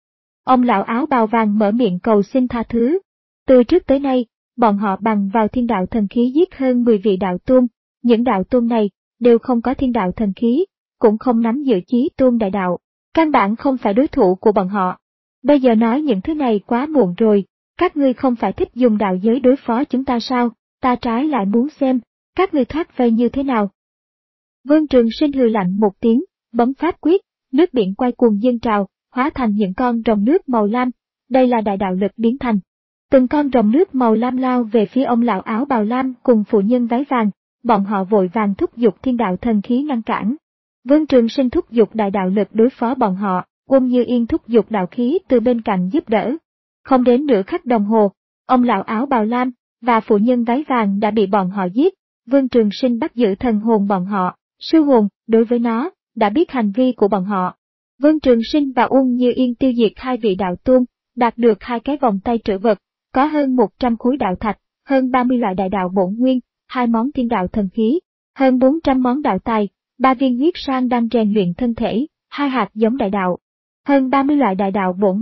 Ông lão áo bào vàng mở miệng cầu xin tha thứ. Từ trước tới nay, bọn họ bằng vào thiên đạo thần khí giết hơn mười vị đạo tôn, những đạo tôn này đều không có thiên đạo thần khí, cũng không nắm giữ chí tôn đại đạo, căn bản không phải đối thủ của bọn họ. Bây giờ nói những thứ này quá muộn rồi, các ngươi không phải thích dùng đạo giới đối phó chúng ta sao, ta trái lại muốn xem, các ngươi thoát vây như thế nào. Vương Trường Sinh hừ lạnh một tiếng, bấm pháp quyết, nước biển quay cuồng dâng trào, hóa thành những con rồng nước màu lam, đây là đại đạo lực biến thành. Từng con rồng nước màu lam lao về phía ông lão áo bào lam cùng phụ nhân váy vàng, bọn họ vội vàng thúc giục thiên đạo thần khí ngăn cản. Vương Trường Sinh thúc giục đại đạo lực đối phó bọn họ, Uông Như Yên thúc giục đạo khí từ bên cạnh giúp đỡ. Không đến nửa khắc đồng hồ, ông lão áo bào lam và phụ nhân váy vàng đã bị bọn họ giết. Vương Trường Sinh bắt giữ thần hồn bọn họ, sư hồn, đối với nó, đã biết hành vi của bọn họ. Vương Trường Sinh và Uông Như Yên tiêu diệt hai vị đạo tôn, đạt được hai cái vòng tay trữ vật, có hơn một trăm khối đạo thạch, hơn ba mươi loại đại đạo bổn nguyên, hai món thiên đạo thần khí, hơn bốn trăm món đạo tài, ba viên huyết sang đang rèn luyện thân thể, hai hạt giống đại đạo, hơn ba mươi loại đại đạo bổn nguyên,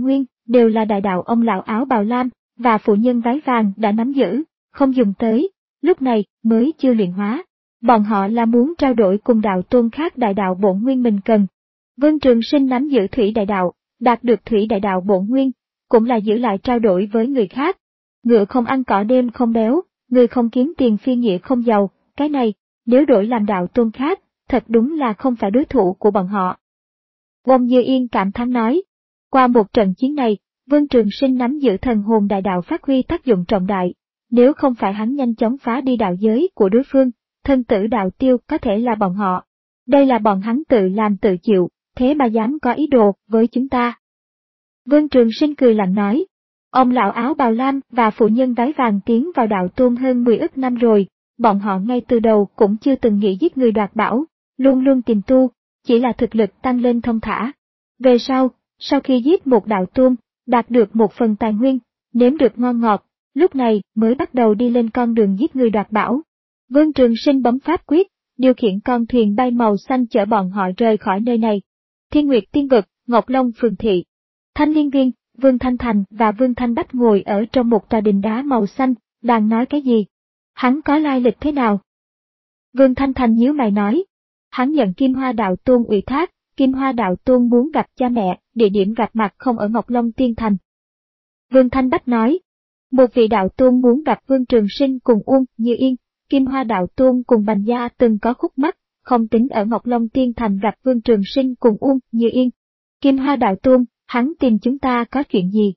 đều là đại đạo ông lão áo bào lam và phụ nhân váy vàng đã nắm giữ, không dùng tới, lúc này mới chưa luyện hóa. Bọn họ là muốn trao đổi cùng đạo tôn khác đại đạo bổn nguyên mình cần. Vương Trường Sinh nắm giữ thủy đại đạo, đạt được thủy đại đạo bổn nguyên, cũng là giữ lại trao đổi với người khác. Ngựa không ăn cỏ đêm không béo, người không kiếm tiền phi nghĩa không giàu, cái này, nếu đổi làm đạo tôn khác, thật đúng là không phải đối thủ của bọn họ. Wong Như Yên cảm thán nói, qua một trận chiến này, Vương Trường Sinh nắm giữ thần hồn đại đạo phát huy tác dụng trọng đại, nếu không phải hắn nhanh chóng phá đi đạo giới của đối phương, thân tử đạo tiêu có thể là bọn họ. Đây là bọn hắn tự làm tự chịu, thế mà dám có ý đồ với chúng ta. Vương Trường Sinh cười lạnh nói, ông lão áo bào lam và phụ nhân váy vàng tiến vào đạo tôn hơn mười ức năm rồi, bọn họ ngay từ đầu cũng chưa từng nghĩ giết người đoạt bảo, luôn luôn tìm tu, chỉ là thực lực tăng lên thông thả. Về sau, sau khi giết một đạo tôn, đạt được một phần tài nguyên, nếm được ngon ngọt, lúc này mới bắt đầu đi lên con đường giết người đoạt bảo. Vương Trường Sinh bấm pháp quyết, điều khiển con thuyền bay màu xanh chở bọn họ rời khỏi nơi này. Thiên Nguyệt Tiên Vực, Ngọc Long Phường Thị. Thanh Liên Viên, Vương Thanh Thành và Vương Thanh Bách ngồi ở trong một tòa đình đá màu xanh, đang nói cái gì? Hắn có lai lịch thế nào? Vương Thanh Thành nhíu mày nói. Hắn nhận Kim Hoa Đạo Tôn ủy thác, Kim Hoa Đạo Tôn muốn gặp cha mẹ, địa điểm gặp mặt không ở Ngọc Long Tiên Thành. Vương Thanh Bách nói. Một vị đạo tôn muốn gặp Vương Trường Sinh cùng Uông Như Yên, Kim Hoa Đạo Tôn cùng Bành Gia từng có khúc mắc, không tính ở Ngọc Long Tiên Thành gặp Vương Trường Sinh cùng Uông Như Yên. Kim Hoa Đạo Tôn, hắn tìm chúng ta có chuyện gì?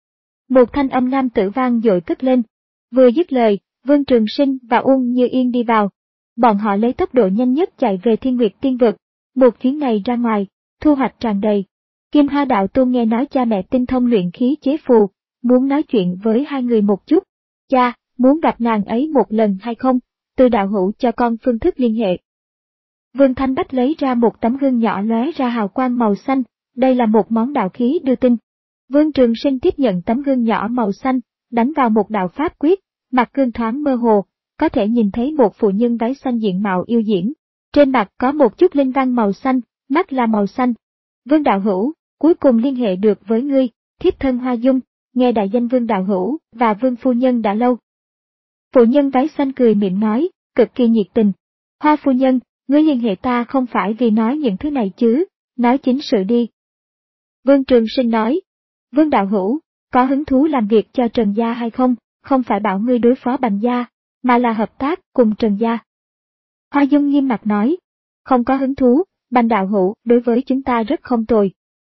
Một thanh âm nam tử vang dội cất lên. Vừa dứt lời, Vương Trường Sinh và Uông Như Yên đi vào. Bọn họ lấy tốc độ nhanh nhất chạy về Thiên Nguyệt Tiên Vực. Một chuyến này ra ngoài, thu hoạch tràn đầy. Kim Hoa Đạo Tôn nghe nói cha mẹ tinh thông luyện khí chế phù, muốn nói chuyện với hai người một chút. Cha, muốn gặp nàng ấy một lần hay không? Từ đạo hữu cho con phương thức liên hệ. Vương Thanh Bách lấy ra một tấm gương nhỏ lóe ra hào quang màu xanh, đây là một món đạo khí đưa tin. Vương Trường Sinh tiếp nhận tấm gương nhỏ màu xanh, đánh vào một đạo pháp quyết, mặt gương thoáng mơ hồ, có thể nhìn thấy một phụ nhân váy xanh diện mạo yêu diễm. Trên mặt có một chút linh văn màu xanh, mắt là màu xanh. Vương đạo hữu, cuối cùng liên hệ được với ngươi, thiếp thân Hoa Dung, nghe đại danh Vương đạo hữu và Vương phu nhân đã lâu. Phụ nhân váy xanh cười mỉm nói, cực kỳ nhiệt tình. Hoa phu nhân, ngươi liên hệ ta không phải vì nói những thứ này chứ, nói chính sự đi. Vương Trường Sinh nói, Vương đạo hữu, có hứng thú làm việc cho Trần Gia hay không, không phải bảo ngươi đối phó Bành Gia, mà là hợp tác cùng Trần Gia. Hoa Dung nghiêm mặt nói, không có hứng thú, Bành đạo hữu đối với chúng ta rất không tồi.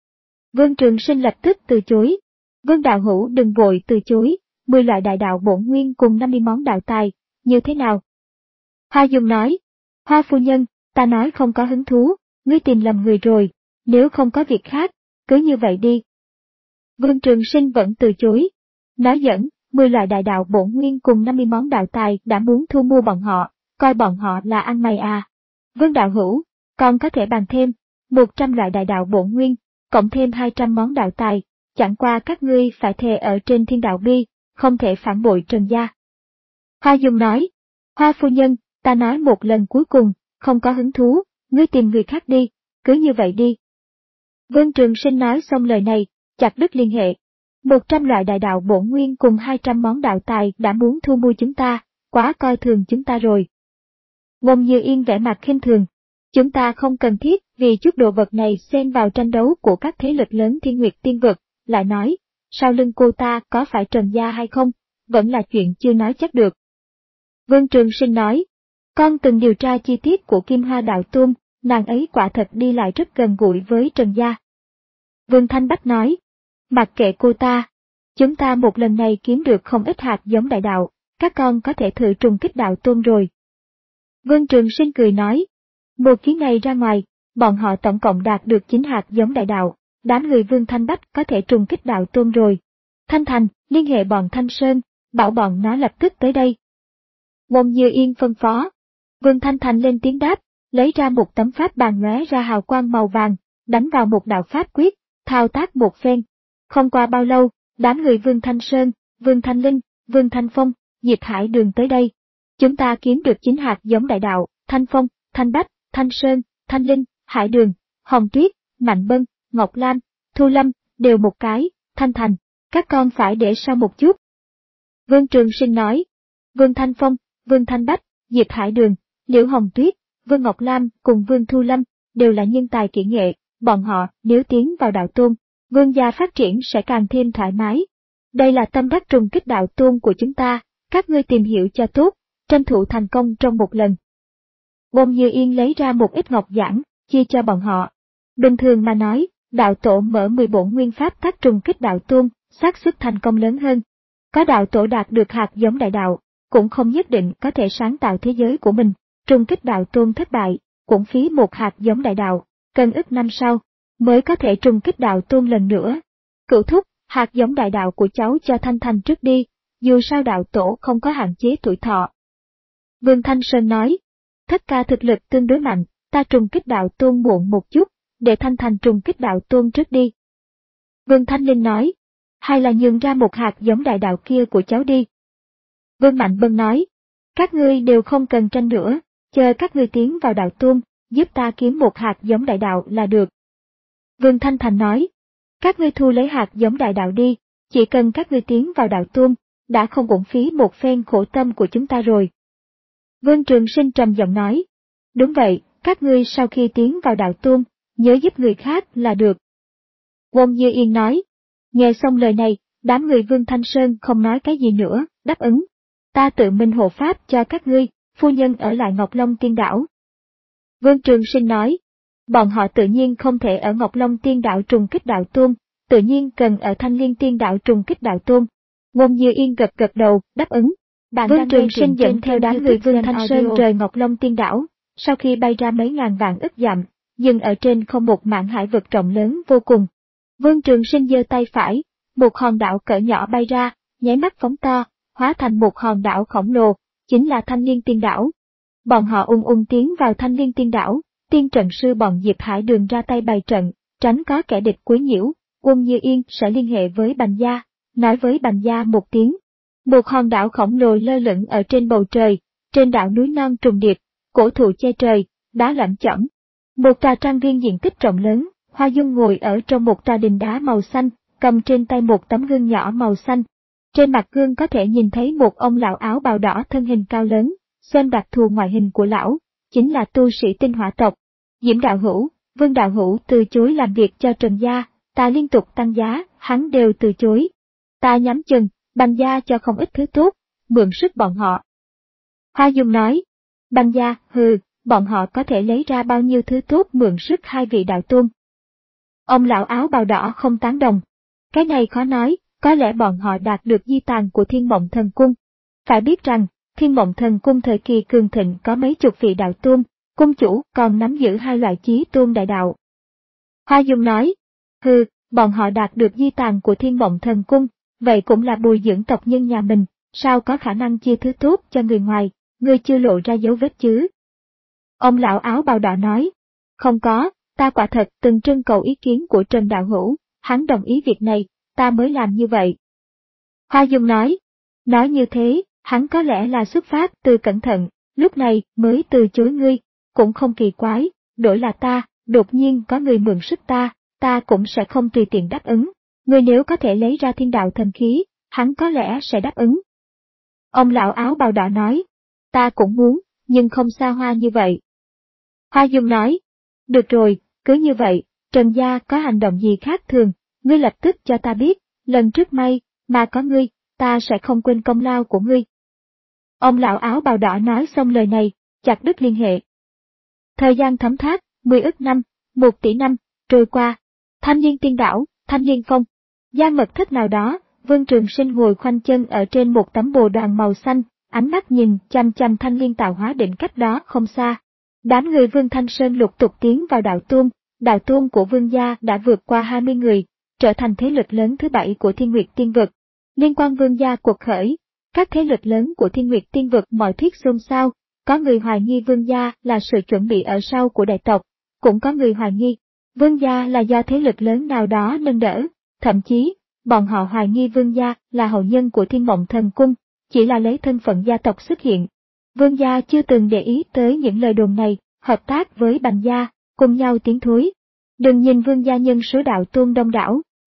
Vương Trường Sinh lập tức từ chối. Vương đạo hữu đừng vội từ chối, mười loại đại đạo bổn nguyên cùng năm mươi món đạo tài, như thế nào? Hoa Dung nói, Hoa phu nhân, ta nói không có hứng thú, ngươi tìm lầm người rồi, nếu không có việc khác, cứ như vậy đi. Vương Trường Sinh vẫn từ chối. Nói dẫn, mười loại đại đạo bổn nguyên cùng năm mươi món đạo tài đã muốn thu mua bọn họ, coi bọn họ là ăn mày à. Vương đạo hữu, còn có thể bàn thêm, một trăm loại đại đạo bổn nguyên, cộng thêm hai trăm món đạo tài, chẳng qua các ngươi phải thề ở trên thiên đạo bi, không thể phản bội Trần Gia. Hoa Dung nói, Hoa phu nhân, ta nói một lần cuối cùng, không có hứng thú, ngươi tìm người khác đi, cứ như vậy đi. Vương Trường Sinh nói xong lời này, chặt đứt liên hệ. Một trăm loại đại đạo bổn nguyên cùng hai trăm món đạo tài đã muốn thu mua chúng ta, quá coi thường chúng ta rồi. Wong Như Yên vẻ mặt khinh thường. Chúng ta không cần thiết vì chút đồ vật này xen vào tranh đấu của các thế lực lớn Thiên Nguyệt Tiên Vực, lại nói, sau lưng cô ta có phải Trần Gia hay không, vẫn là chuyện chưa nói chắc được. Vương Trường Sinh nói, con từng điều tra chi tiết của Kim Hoa Đạo Tôn, nàng ấy quả thật đi lại rất gần gũi với Trần Gia. Vương Thanh Bách nói, mặc kệ cô ta, chúng ta một lần này kiếm được không ít hạt giống đại đạo, các con có thể thử trùng kích đạo tôn rồi. Vương Trường Sinh cười nói, một chuyến này ra ngoài, bọn họ tổng cộng đạt được chín hạt giống đại đạo, đám người Vương Thanh Bách có thể trùng kích đạo tôn rồi. Thanh Thành, liên hệ bọn Thanh Sơn, bảo bọn nó lập tức tới đây. Wong Như Yên phân phó. Vương Thanh Thành lên tiếng đáp, lấy ra một tấm pháp bàn lóe ra hào quang màu vàng, đánh vào một đạo pháp quyết, thao tác một phen. Không qua bao lâu, đám người Vương Thanh Sơn, Vương Thanh Linh, Vương Thanh Phong, Diệp Hải Đường tới đây. Chúng ta kiếm được chín hạt giống đại đạo, Thanh Phong, Thanh Bách, Thanh Sơn, Thanh Linh, Hải Đường, Hồng Tuyết, Mạnh Bân, Ngọc Lam, Thu Lâm, đều một cái, Thanh Thành, các con phải để sau một chút. Vương Trường Sinh nói, Vương Thanh Phong, Vương Thanh Bách, Diệp Hải Đường, Liễu Hồng Tuyết, Vương Ngọc Lam cùng Vương Thu Lâm đều là nhân tài kỹ nghệ, bọn họ nếu tiến vào đạo tôn, Vương gia phát triển sẽ càng thêm thoải mái. Đây là tâm đắc trùng kích đạo tôn của chúng ta, các ngươi tìm hiểu cho tốt, tranh thủ thành công trong một lần. Bông Như Yên lấy ra một ít ngọc giản, chia cho bọn họ. Bình thường mà nói, đạo tổ mở mười bốn nguyên pháp tác trùng kích đạo tôn, xác suất thành công lớn hơn. Có đạo tổ đạt được hạt giống đại đạo, cũng không nhất định có thể sáng tạo thế giới của mình. Trùng kích đạo tôn thất bại, cũng phí một hạt giống đại đạo, cần ức năm sau, mới có thể trùng kích đạo tôn lần nữa. Cửu thúc, hạt giống đại đạo của cháu cho Thanh Thành trước đi, dù sao đạo tổ không có hạn chế tuổi thọ. Vương Thanh Sơn nói, thất ca thực lực tương đối mạnh, ta trùng kích đạo tôn muộn một chút, để Thanh Thành trùng kích đạo tôn trước đi. Vương Thanh Linh nói, hay là nhường ra một hạt giống đại đạo kia của cháu đi. Vương Mạnh Bân nói, các ngươi đều không cần tranh nữa, chờ các ngươi tiến vào đạo tôn, giúp ta kiếm một hạt giống đại đạo là được. Vương Thanh Thành nói, các ngươi thu lấy hạt giống đại đạo đi, chỉ cần các ngươi tiến vào đạo tôn, đã không uổng phí một phen khổ tâm của chúng ta rồi. Vương Trường Sinh trầm giọng nói, đúng vậy, các ngươi sau khi tiến vào đạo tôn, nhớ giúp người khác là được. Wong Như Yên nói, nghe xong lời này, đám người Vương Thanh Sơn không nói cái gì nữa, đáp ứng. Ta tự mình hộ pháp cho các ngươi, phu nhân ở lại Ngọc Long Tiên Đảo. Vương Trường Sinh nói, bọn họ tự nhiên không thể ở Ngọc Long Tiên Đảo trùng kích đạo tôn, tự nhiên cần ở Thanh Liên Tiên Đảo trùng kích đạo tôn. Ngôn Như Yên gật gật đầu, đáp ứng. Bạn Vương Trường Sinh dẫn theo đám người Vương Thanh Sơn rời Ngọc Long Tiên Đảo, sau khi bay ra mấy ngàn vạn ức dặm, dừng ở trên không một mảng hải vực rộng lớn vô cùng. Vương Trường Sinh giơ tay phải, một hòn đảo cỡ nhỏ bay ra, nháy mắt phóng to, hóa thành một hòn đảo khổng lồ, chính là Thanh Liên Tiên Đảo. Bọn họ ung ung tiến vào Thanh Liên Tiên Đảo, tiên trận sư bọn Diệp Hải Đường ra tay bày trận, tránh có kẻ địch quấy nhiễu. Quân Như Yên sẽ liên hệ với Bành Gia, nói với Bành Gia một tiếng. Một hòn đảo khổng lồ lơ lửng ở trên bầu trời, trên đảo núi non trùng điệp, cổ thụ che trời, đá lởm chởm. Một tòa trang viên diện tích rộng lớn, Hoa Dung ngồi ở trong một tòa đình đá màu xanh, cầm trên tay một tấm gương nhỏ màu xanh. Trên mặt gương có thể nhìn thấy một ông lão áo bào đỏ thân hình cao lớn, xem đặc thù ngoại hình của lão, chính là tu sĩ tinh hỏa tộc. Diễm Đạo Hữu, Vương Đạo Hữu từ chối làm việc cho Trần Gia, ta liên tục tăng giá, hắn đều từ chối. Ta nhắm chừng, Bành Gia cho không ít thứ tốt, mượn sức bọn họ. Hoa Dung nói, Bành Gia, hừ, bọn họ có thể lấy ra bao nhiêu thứ tốt mượn sức hai vị đạo tôn. Ông lão áo bào đỏ không tán đồng. Cái này khó nói, có lẽ bọn họ đạt được di tàn của Thiên Mộng Thần Cung. Phải biết rằng, Thiên Mộng Thần Cung thời kỳ cường thịnh có mấy chục vị đạo tôn, cung chủ còn nắm giữ hai loại chí tôn đại đạo. Hoa Dung nói, hừ, bọn họ đạt được di tàn của Thiên Mộng Thần Cung, vậy cũng là bồi dưỡng tộc nhân nhà mình, sao có khả năng chia thứ tốt cho người ngoài, người chưa lộ ra dấu vết chứ. Ông lão áo bào đỏ nói, không có, ta quả thật từng trưng cầu ý kiến của Trần Đạo Hữu, hắn đồng ý việc này, ta mới làm như vậy. Hoa Dung nói, nói như thế, hắn có lẽ là xuất phát từ cẩn thận, lúc này mới từ chối ngươi, cũng không kỳ quái, đổi là ta, đột nhiên có người mượn sức ta, ta cũng sẽ không tùy tiện đáp ứng, ngươi nếu có thể lấy ra thiên đạo thần khí, hắn có lẽ sẽ đáp ứng. Ông lão áo bào đỏ nói, ta cũng muốn, nhưng không xa hoa như vậy. Hoa Dung nói, được rồi, cứ như vậy, Trần Gia có hành động gì khác thường, ngươi lập tức cho ta biết, lần trước may, mà có ngươi, ta sẽ không quên công lao của ngươi. Ông lão áo bào đỏ nói xong lời này, chặt đứt liên hệ. Thời gian thấm thát, mười ức năm, một tỷ năm, trôi qua. Thanh Liên Tiên Đảo, Thanh Liên Phong. Gian mật thất nào đó, Vương Trường Sinh ngồi khoanh chân ở trên một tấm bồ đoàn màu xanh, ánh mắt nhìn chăm chăm Thanh Liên tạo hóa định cách đó không xa. Đám người Vương Thanh Sơn lục tục tiến vào đạo tôn, đạo tôn của Vương gia đã vượt qua hai mươi người, trở thành thế lực lớn thứ bảy của Thiên Nguyệt Tiên Vực. Liên quan Vương gia cuộc khởi, các thế lực lớn của Thiên Nguyệt Tiên Vực mọi thuyết xôn xao, có người hoài nghi Vương gia là sự chuẩn bị ở sau của đại tộc, cũng có người hoài nghi Vương gia là do thế lực lớn nào đó nâng đỡ, thậm chí, bọn họ hoài nghi Vương gia là hậu nhân của Thiên Mộng Thần Cung, chỉ là lấy thân phận gia tộc xuất hiện. Vương gia chưa từng để ý tới những lời đồn này, hợp tác với Bành gia, cùng nhau tiến thối. Đừng nhìn Vương gia nhân số đạo tôn đông đảo,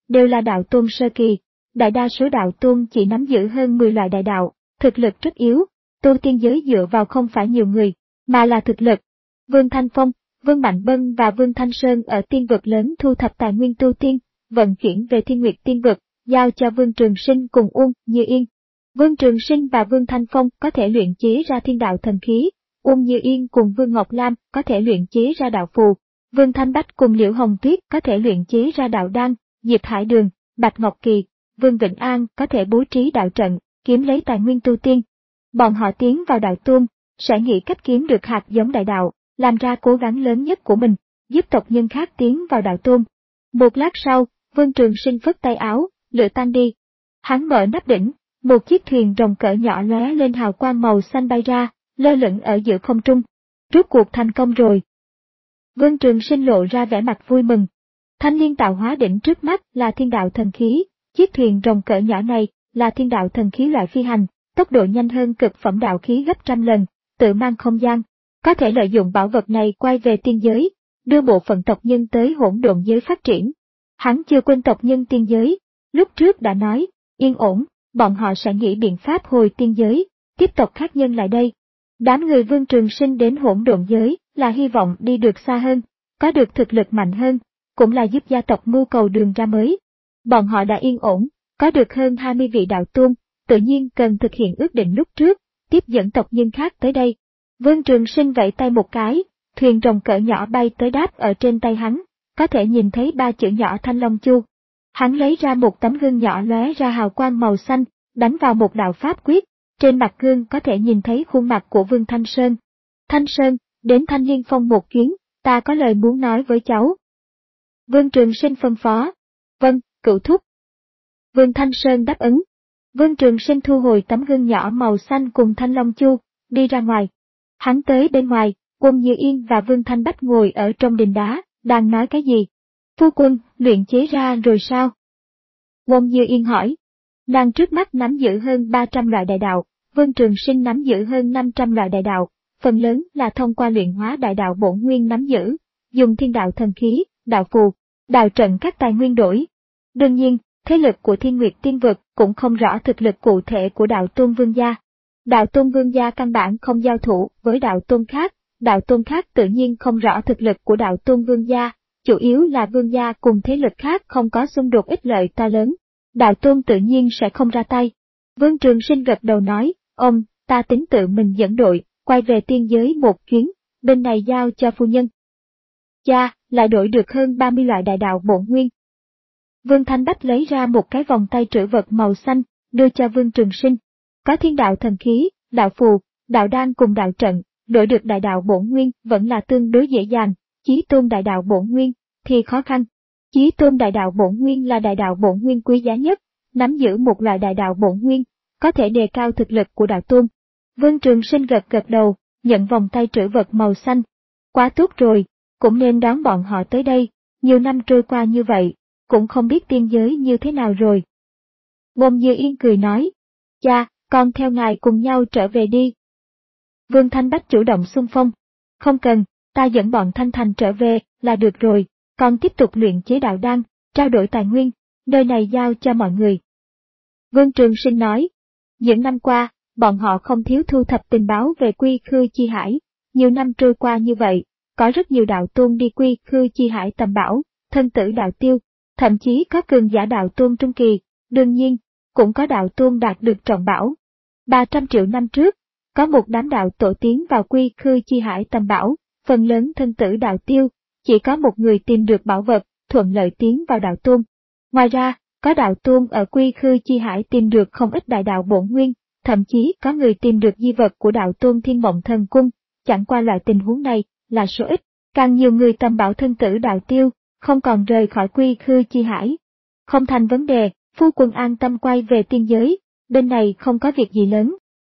đều là đạo tôn sơ kỳ. Đại đa số đạo tôn chỉ nắm giữ hơn mười loại đại đạo, thực lực rất yếu. Tu tiên giới dựa vào không phải nhiều người, mà là thực lực. Vương Thanh Phong, Vương Mạnh Bân và Vương Thanh Sơn ở tiên vực lớn thu thập tài nguyên tu tiên, vận chuyển về Thiên Nguyệt tiên vực, giao cho Vương Trường Sinh cùng Uông Như Yên. Vương Trường Sinh và Vương Thanh Phong có thể luyện chế ra thiên đạo thần khí, Uông Như Yên cùng Vương Ngọc Lam có thể luyện chế ra đạo phù, Vương Thanh Bách cùng Liễu Hồng Tuyết có thể luyện chế ra đạo đan, Diệp Hải Đường, Bạch Ngọc Kỳ, Vương Vĩnh An có thể bố trí đạo trận, kiếm lấy tài nguyên tu tiên. Bọn họ tiến vào đạo tôn, sẽ nghĩ cách kiếm được hạt giống đại đạo, làm ra cố gắng lớn nhất của mình, giúp tộc nhân khác tiến vào đạo tôn. Một lát sau, Vương Trường Sinh phất tay áo, lửa tan đi. Hắn mở nắp đỉnh, một chiếc thuyền rồng cỡ nhỏ lóe lên hào quang màu xanh bay ra, lơ lửng ở giữa không trung. Rốt cuộc thành công rồi. Vương Trường Sinh lộ ra vẻ mặt vui mừng. Thanh liên tạo hóa đỉnh trước mắt là thiên đạo thần khí, chiếc thuyền rồng cỡ nhỏ này là thiên đạo thần khí loại phi hành, tốc độ nhanh hơn cực phẩm đạo khí gấp trăm lần, tự mang không gian, có thể lợi dụng bảo vật này quay về tiên giới, đưa bộ phận tộc nhân tới hỗn độn giới phát triển. Hắn chưa quên tộc nhân tiên giới, lúc trước đã nói, yên ổn, bọn họ sẽ nghĩ biện pháp hồi tiên giới, tiếp tộc khác nhân lại đây. Đám người Vương Trường Sinh đến hỗn độn giới là hy vọng đi được xa hơn, có được thực lực mạnh hơn, cũng là giúp gia tộc mưu cầu đường ra mới. Bọn họ đã yên ổn, có được hơn hai mươi vị đạo tôn, tự nhiên cần thực hiện ước định lúc trước, tiếp dẫn tộc nhân khác tới đây. Vương Trường Sinh vẫy tay một cái, thuyền rồng cỡ nhỏ bay tới đáp ở trên tay hắn, có thể nhìn thấy ba chữ nhỏ Thanh Long Chu. Hắn lấy ra một tấm gương nhỏ lóe ra hào quang màu xanh, đánh vào một đạo pháp quyết, trên mặt gương có thể nhìn thấy khuôn mặt của Vương Thanh Sơn. Thanh Sơn, đến Thanh Liên Phong một chuyến, ta có lời muốn nói với cháu. Vương Trường Sinh phân phó. Vâng, cựu thúc. Vương Thanh Sơn đáp ứng. Vương Trường Sinh thu hồi tấm gương nhỏ màu xanh cùng Thanh Long Chu, đi ra ngoài. Hắn tới bên ngoài, Uông Như Yên và Vương Thanh Bách ngồi ở trong đình đá, đang nói cái gì? Phu quân, luyện chế ra rồi sao? Uông Như Yên hỏi. Nàng trước mắt nắm giữ hơn ba trăm loại đại đạo, Vương Trường Sinh nắm giữ hơn năm trăm loại đại đạo, phần lớn là thông qua luyện hóa đại đạo bổn nguyên nắm giữ, dùng thiên đạo thần khí, đạo phù, đạo trận các tài nguyên đổi. Đương nhiên, thế lực của Thiên Nguyệt tiên vực cũng không rõ thực lực cụ thể của đạo tôn vương gia. Đạo tôn vương gia căn bản không giao thủ với đạo tôn khác, đạo tôn khác tự nhiên không rõ thực lực của đạo tôn vương gia, chủ yếu là vương gia cùng thế lực khác không có xung đột ích lợi to lớn. Đạo tôn tự nhiên sẽ không ra tay. Vương Trường Sinh gật đầu nói, ông, ta tính tự mình dẫn đội, quay về tiên giới một chuyến, bên này giao cho phu nhân. Cha, lại đổi được hơn ba mươi loại đại đạo bổn nguyên. Vương Thanh Bách lấy ra một cái vòng tay trữ vật màu xanh, đưa cho Vương Trường Sinh. Có thiên đạo thần khí, đạo phù, đạo đan cùng đạo trận, đổi được đại đạo bổn nguyên vẫn là tương đối dễ dàng, chí tôn đại đạo bổn nguyên thì khó khăn. Chí tôn đại đạo bổn nguyên là đại đạo bổn nguyên quý giá nhất, nắm giữ một loại đại đạo bổn nguyên, có thể đề cao thực lực của đạo tôn. Vương Trường Sinh gật gật đầu, nhận vòng tay trữ vật màu xanh. Quá tốt rồi, cũng nên đón bọn họ tới đây, nhiều năm trôi qua như vậy, cũng không biết tiên giới như thế nào rồi. Uông Như Yên cười nói, cha, con theo ngài cùng nhau trở về đi. Vương Thanh Bách chủ động xung phong, không cần, ta dẫn bọn Thanh Thành trở về là được rồi, con tiếp tục luyện chế đạo đan, trao đổi tài nguyên, nơi này giao cho mọi người. Vương Trường Sinh nói, những năm qua, bọn họ không thiếu thu thập tình báo về Quy Khư Chi Hải, nhiều năm trôi qua như vậy, có rất nhiều đạo tôn đi Quy Khư Chi Hải tầm bảo, thân tử đạo tiêu, thậm chí có cường giả đạo tôn trung kỳ, đương nhiên, cũng có đạo tôn đạt được trọng bảo. ba trăm triệu năm trước, có một đám đạo tổ tiến vào Quy Khư Chi Hải tầm bảo, phần lớn thân tử đạo tiêu, chỉ có một người tìm được bảo vật, thuận lợi tiến vào đạo tôn. Ngoài ra, có đạo tôn ở Quy Khư Chi Hải tìm được không ít đại đạo bổn nguyên, thậm chí có người tìm được di vật của đạo tôn Thiên Mộng Thần Cung, chẳng qua loại tình huống này là số ít, càng nhiều người tầm bảo thân tử đạo tiêu, không còn rời khỏi Quy Khư Chi Hải. Không thành vấn đề, phu quân an tâm quay về tiên giới, bên này không có việc gì lớn.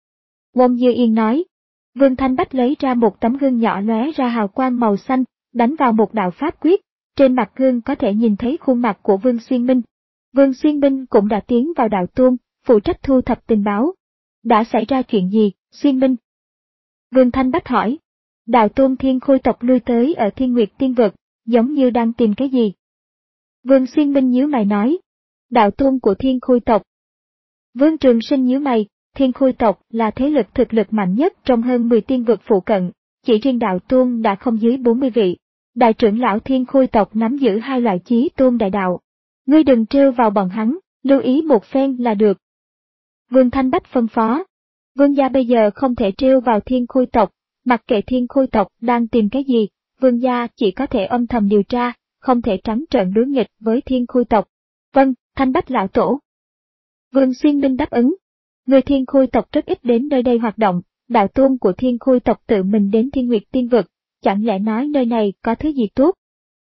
Uông Như Yên nói. Vương Thanh Bách lấy ra một tấm gương nhỏ lóe ra hào quang màu xanh, đánh vào một đạo pháp quyết, trên mặt gương có thể nhìn thấy khuôn mặt của Vương Xuyên Minh. Vương Xuyên Minh cũng đã tiến vào đạo tôn, phụ trách thu thập tình báo. Đã xảy ra chuyện gì, Xuyên Minh? Vương Thanh Bách hỏi. Đạo tôn Thiên Khôi tộc lui tới ở Thiên Nguyệt tiên vực, giống như đang tìm cái gì. Vương Xuyên Minh nhíu mày nói. Đạo tôn của Thiên Khôi tộc. Vương Trường Sinh nhíu mày, Thiên Khôi tộc là thế lực thực lực mạnh nhất trong hơn mười tiên vực phụ cận, chỉ riêng đạo tôn đã không dưới bốn mươi vị. Đại trưởng lão Thiên Khôi tộc nắm giữ hai loại chí tôn đại đạo. Ngươi đừng trêu vào bọn hắn, lưu ý một phen là được. Vương Thanh Bách phân phó. Vương gia bây giờ không thể trêu vào Thiên Khôi tộc, mặc kệ Thiên Khôi tộc đang tìm cái gì, vương gia chỉ có thể âm thầm điều tra, không thể trắng trợn đối nghịch với Thiên Khôi tộc. Vâng, Thanh Bách lão tổ. Vương Xuyên Minh đáp ứng. Người Thiên Khôi tộc rất ít đến nơi đây hoạt động, đạo tôn của Thiên Khôi tộc tự mình đến Thiên Nguyệt Tiên Vực, chẳng lẽ nói nơi này có thứ gì tốt?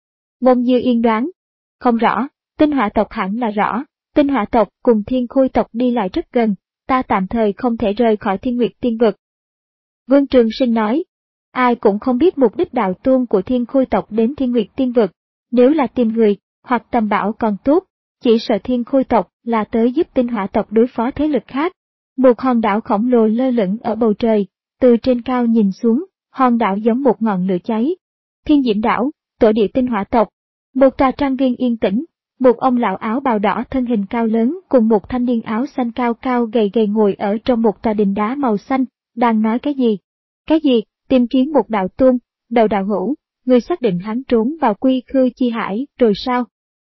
Môn Như Yên đoán. Không rõ, Tinh Hỏa tộc hẳn là rõ, Tinh Hỏa tộc cùng Thiên Khôi tộc đi lại rất gần, ta tạm thời không thể rời khỏi Thiên Nguyệt Tiên Vực. Vương Trường Sinh nói. Ai cũng không biết mục đích đạo tôn của Thiên Khôi tộc đến Thiên Nguyệt Tiên Vực, nếu là tìm người, hoặc tầm bảo còn tốt, chỉ sợ Thiên Khôi tộc là tới giúp Tinh Hỏa tộc đối phó thế lực khác. Một hòn đảo khổng lồ lơ lửng ở bầu trời, từ trên cao nhìn xuống, hòn đảo giống một ngọn lửa cháy. Thiên Diễm đảo, tổ địa Tinh Hỏa tộc. Một tòa trang viên yên tĩnh, một ông lão áo bào đỏ thân hình cao lớn cùng một thanh niên áo xanh cao cao gầy gầy ngồi ở trong một tòa đình đá màu xanh, đang nói cái gì? Cái gì? Tìm kiếm một đạo tôn, đầu đạo hữu, người xác định hắn trốn vào Quy Khư Chi Hải rồi sao?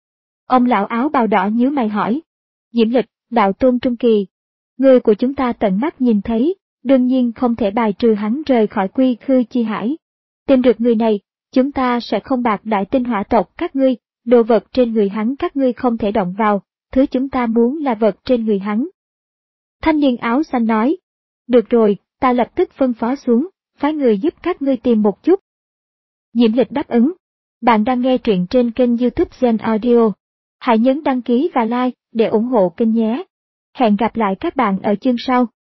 Ông lão áo bào đỏ nhíu mày hỏi. Diễm Lịch, đạo tôn trung kỳ. Người của chúng ta tận mắt nhìn thấy, đương nhiên không thể bài trừ hắn rời khỏi Quy Khư Chi Hải. Tìm được người này, chúng ta sẽ không bạc đại Tinh Hỏa tộc các ngươi, đồ vật trên người hắn các ngươi không thể động vào, thứ chúng ta muốn là vật trên người hắn. Thanh niên áo xanh nói. Được rồi, ta lập tức phân phó xuống, phái người giúp các ngươi tìm một chút. Diễm Lịch đáp ứng. Bạn đang nghe truyện trên kênh YouTube Gen Audio. Hãy nhấn đăng ký và like để ủng hộ kênh nhé. Hẹn gặp lại các bạn ở chương sau.